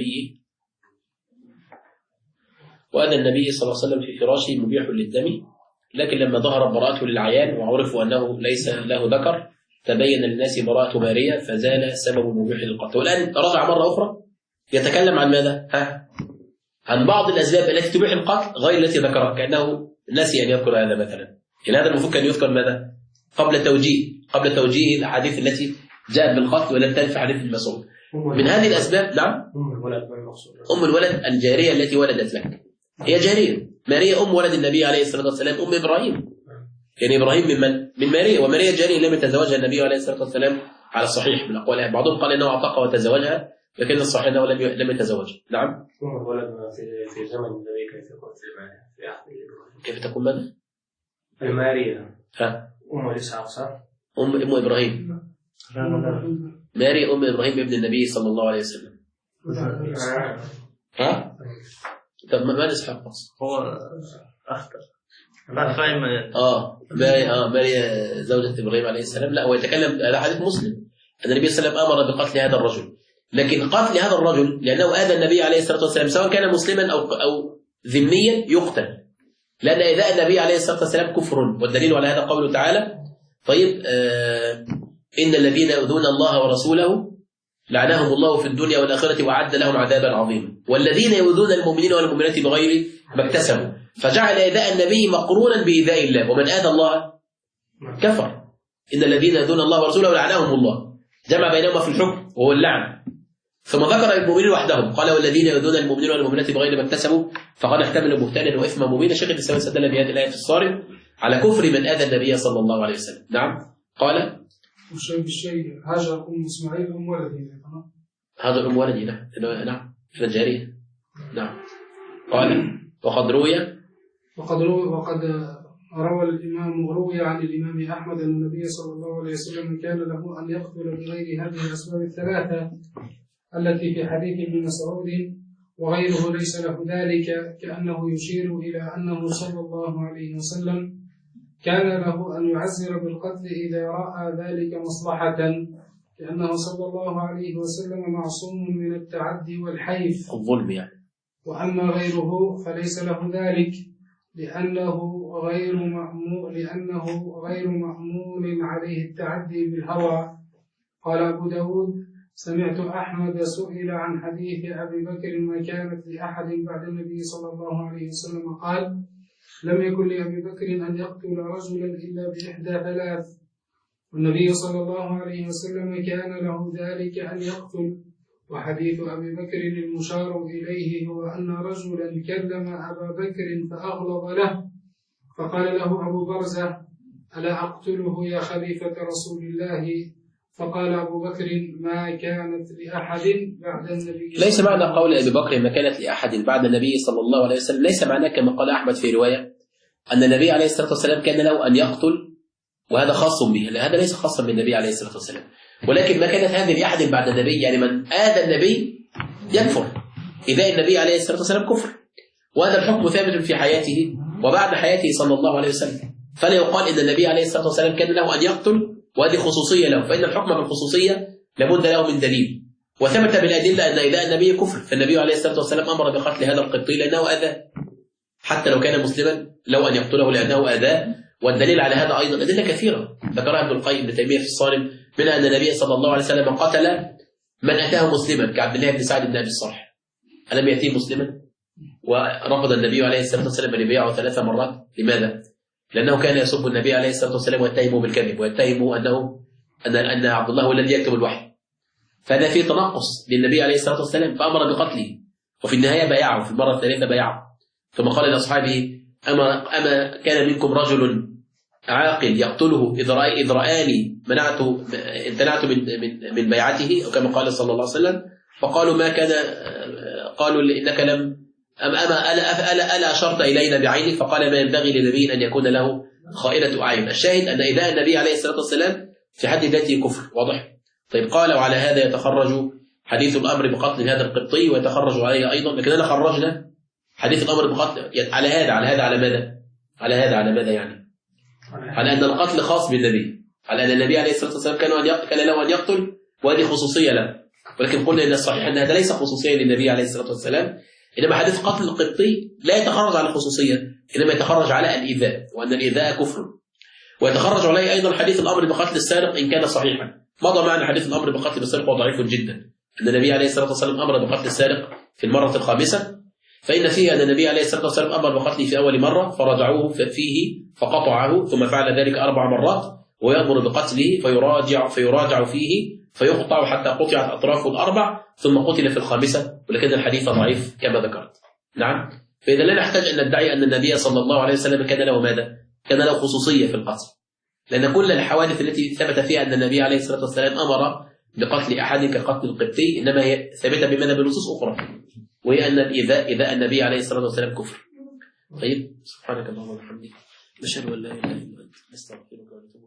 عليه وسلم في فراشه مبيح للدم. لكن لما ظهرت براءته للعيان وعرفوا أنه ليس له ذكر تبين للناس براءة ماريا فزال سبب المبيح للقتل. والآن رجع مرة أخرى يتكلم عن ماذا؟ عن بعض الأسباب التي تبيح القتل غير التي ذكرها، كأنه نسي أن يذكر هذا مثلا. يعني هذا المفروض كان يذكر ماذا؟ قبل توجيه الأحاديث التي جاءت بالقتل ولم تنفع حديث ابن مسعود. من هذه الأسباب. نعم. أم الولد الجارية التي ولدت لك هي جارية. ماريا أم ولد النبي عليه الصلاة والسلام أم إبراهيم، يعني إبراهيم من ماريا، وماريا جارية لم يتزوجها النبي عليه الصلاة والسلام على الصحيح من أقوال. بعضهم قال إنه أعتقها وتزوجها، لكن الصحيح أنه لم يتزوجها. نعم. أم الولد في زمن النبي كيف يكون في عهد إبراهيم؟ كيف تكون ماذا؟ ماريا ها؟ أم إسحاق صح؟ أم إبراهيم. ماريا أم إبراهيم ابن النبي صلى الله عليه وسلم. ها؟ طب ما إسحاق هو أخطر. ماريا زوجة إبراهيم عليه السلام. لا، هو يتكلم على حديث مسلم أن النبي صلى الله عليه وسلم أمر بقتل هذا الرجل، لكن قتل هذا الرجل لأنه آذى النبي عليه الصلاة والسلام سواء كان مسلما أو ذميا يقتل، لأن إيذاء النبي عليه الصلاة والسلام كفر. والدليل على هذا قوله تعالى: طيب إن الذين يؤذون الله ورسوله لعنهم الله في الدنيا والآخرة وأعد لهم عذابا عظيما، والذين يؤذون المؤمنين والمؤمنات بغير ما اكتسبوا. فجعل إيذاء النبي مقرونا بإيذاء الله، ومن آذى الله كفر. إن الذين يؤذون الله ورسوله لعنهم الله، جمع بينهما في الحكم وهو اللعن. ثم ذكر المؤمنين وحدهم، قال: والذين يؤذون المؤمنين والمؤمنات بغير ما اكتسبوا فقد احتملوا بهتانا وإثما مبينا. شيخ الإسلام استدل بهذه الآية في الصارم على كفر من آذى النبي صلى الله عليه وسلم. نعم. قال: والشيء بالشيء هاجر أم إسماعيل أم ولدي. هذا أم ولدي. نعم. الجارية. نعم. قال: وقد روي عن الإمام أحمد أن النبي صلى الله عليه وسلم كان له أن يقتل بغير هذه الأسباب الثلاثة التي في حديث ابن مسعود وغيره ليس له ذلك، كأنه يشير إلى أنه صلى الله عليه وسلم كان له أن يعزر بالقتل إذا رأى ذلك مصلحة، لأنه صلى الله عليه وسلم معصوم من التعدي والحيف الظلم يعني. وأما غيره فليس له ذلك لأنه غير مأمون عليه التعدي بالهوى. قال أبو داود: سمعت أحمد سئل عن حديث أبي بكر ما كانت لأحد بعد النبي صلى الله عليه وسلم قال: لم يكن لأبي بكر أن يقتل رجلا إلا بإحدى ثلاث، والنبي صلى الله عليه وسلم كان له ذلك أن يقتل. وحديث أبي بكر المشار إليه هو أن رجلا كلم أبا بكر فأغلظ له، فقال له أبو برزة: ألا أقتله يا خليفة رسول الله؟ فقال أبو بكر: ما كانت لأحد بعد النبي. ليس معنى قول أبي بكر ما كانت لأحد بعد النبي صلى الله عليه وسلم، ليس معناه كما قال أحمد في رواية أن النبي عليه الصلاة والسلام كان له أن يقتل وهذا خاص به، لا، هذا ليس خاصا بالنبي عليه الصلاة والسلام، ولكن ما كانت هذه لأحد بعد النبي، يعني من آذى النبي يكفر. إذا النبي عليه الصلاة والسلام كفر، وهذا الحكم ثابت في حياته وبعد حياته صلى الله عليه وسلم. فلا يقال إن النبي عليه الصلاة والسلام كان له أن يقتل وهذه خصوصية له، فإن الحكم بالخصوصية لابد له من دليل، وثبت بالأدلة أن إذا النبي كفر، فالنبي عليه الصلاة والسلام أمر بقتل هذا القبطي لأنه أذى، حتى لو كان مسلما لو أن يقتله لأنه أذى. والدليل على هذا أيضا أدلة كثيرة ذكرها ابن القيم ابن تيمية في الصارم، منها أن النبي صلى الله عليه وسلم قتل من أتاه مسلما كعبد الله بن سعد بن أبي الصالح، ألم يأتيه مسلما؟ ورفض النبي عليه الصلاة والسلام أن يبيعه 3 مرات. لماذا؟ لأنه كان يسب النبي عليه الصلاة والسلام ويتهمه بالكذب، ويتهمه أن عبد الله هو الذي يكتب الوحي، فهذا فيه تنقص للنبي عليه الصلاة والسلام، فأمر بقتله، وفي النهاية بايعه في المرة الثالثة بايعه، ثم قال لأصحابه: أما كان منكم رجل عاقل يقتله إذ رآني امتنعت من بيعته، أو كما قال صلى الله عليه وسلم. فقالوا: ما كان، قالوا: إنك لم ألا أشرت إلينا بعينك؟ فقال: ما ينبغي لنبي أن يكون له خائنة أعين. الشاهد أن إذا النبي عليه الصلاة والسلام في حد ذاته كفر واضح. طيب، قال: وعلى هذا يتخرج حديث الأمر بقتل هذا القبطي ويتخرج عليه أيضا، لكننا خرجنا حديث الأمر بقتل على هذا على ماذا؟ على هذا على ماذا يعني؟ على أن القتل خاص بالنبي، على أن النبي عليه الصلاة والسلام كان له أن يقتل وهذه خصوصية له، ولكن قلنا إن الصحيح أن هذا ليس خصوصية للنبي عليه الصلاة والسلام، إنما حديث قتل القبطي لا يتخرج على الخصوصية، إنما يتخرج على الإيذاء، وأن الإيذاء كفر. ويتخرج عليه أيضا حديث الأمر بقتل السارق إن كان صحيحا. مضى معنا حديث الأمر بقتل السارق وضعيف جدا، أن النبي عليه الصلاة والسلام أمر بقتل السارق في المرة الخامسة، فإن فيه أن النبي عليه الصلاة والسلام أمر بقتله في أول مرة فرجعوه فيه فقطعه، ثم فعل ذلك 4 مرات، ويأمر بقتله فيراجع فيه فيقطع حتى قطعت أطرافه الأربع ثم قتل في الخامسة، ولكن الحديث ضعيف كما ذكرت. نعم. فإذا لا نحتاج أن ندعي أن النبي صلى الله عليه وسلم كان له ماذا؟ كان له خصوصية في القتل، لأن كل الحوادث التي ثبت فيها أن النبي عليه الصلاة والسلام أمر بقتل أحد كقتل القبطي إنما هي ثابتة بماذا؟ بنصوص أخرى، وهي أن إذا النبي عليه الصلاة والسلام كفر. طيب، سبحانك اللهم وبحمدك نشهد أن لا إله إلا أنت نستغفرك ونتوب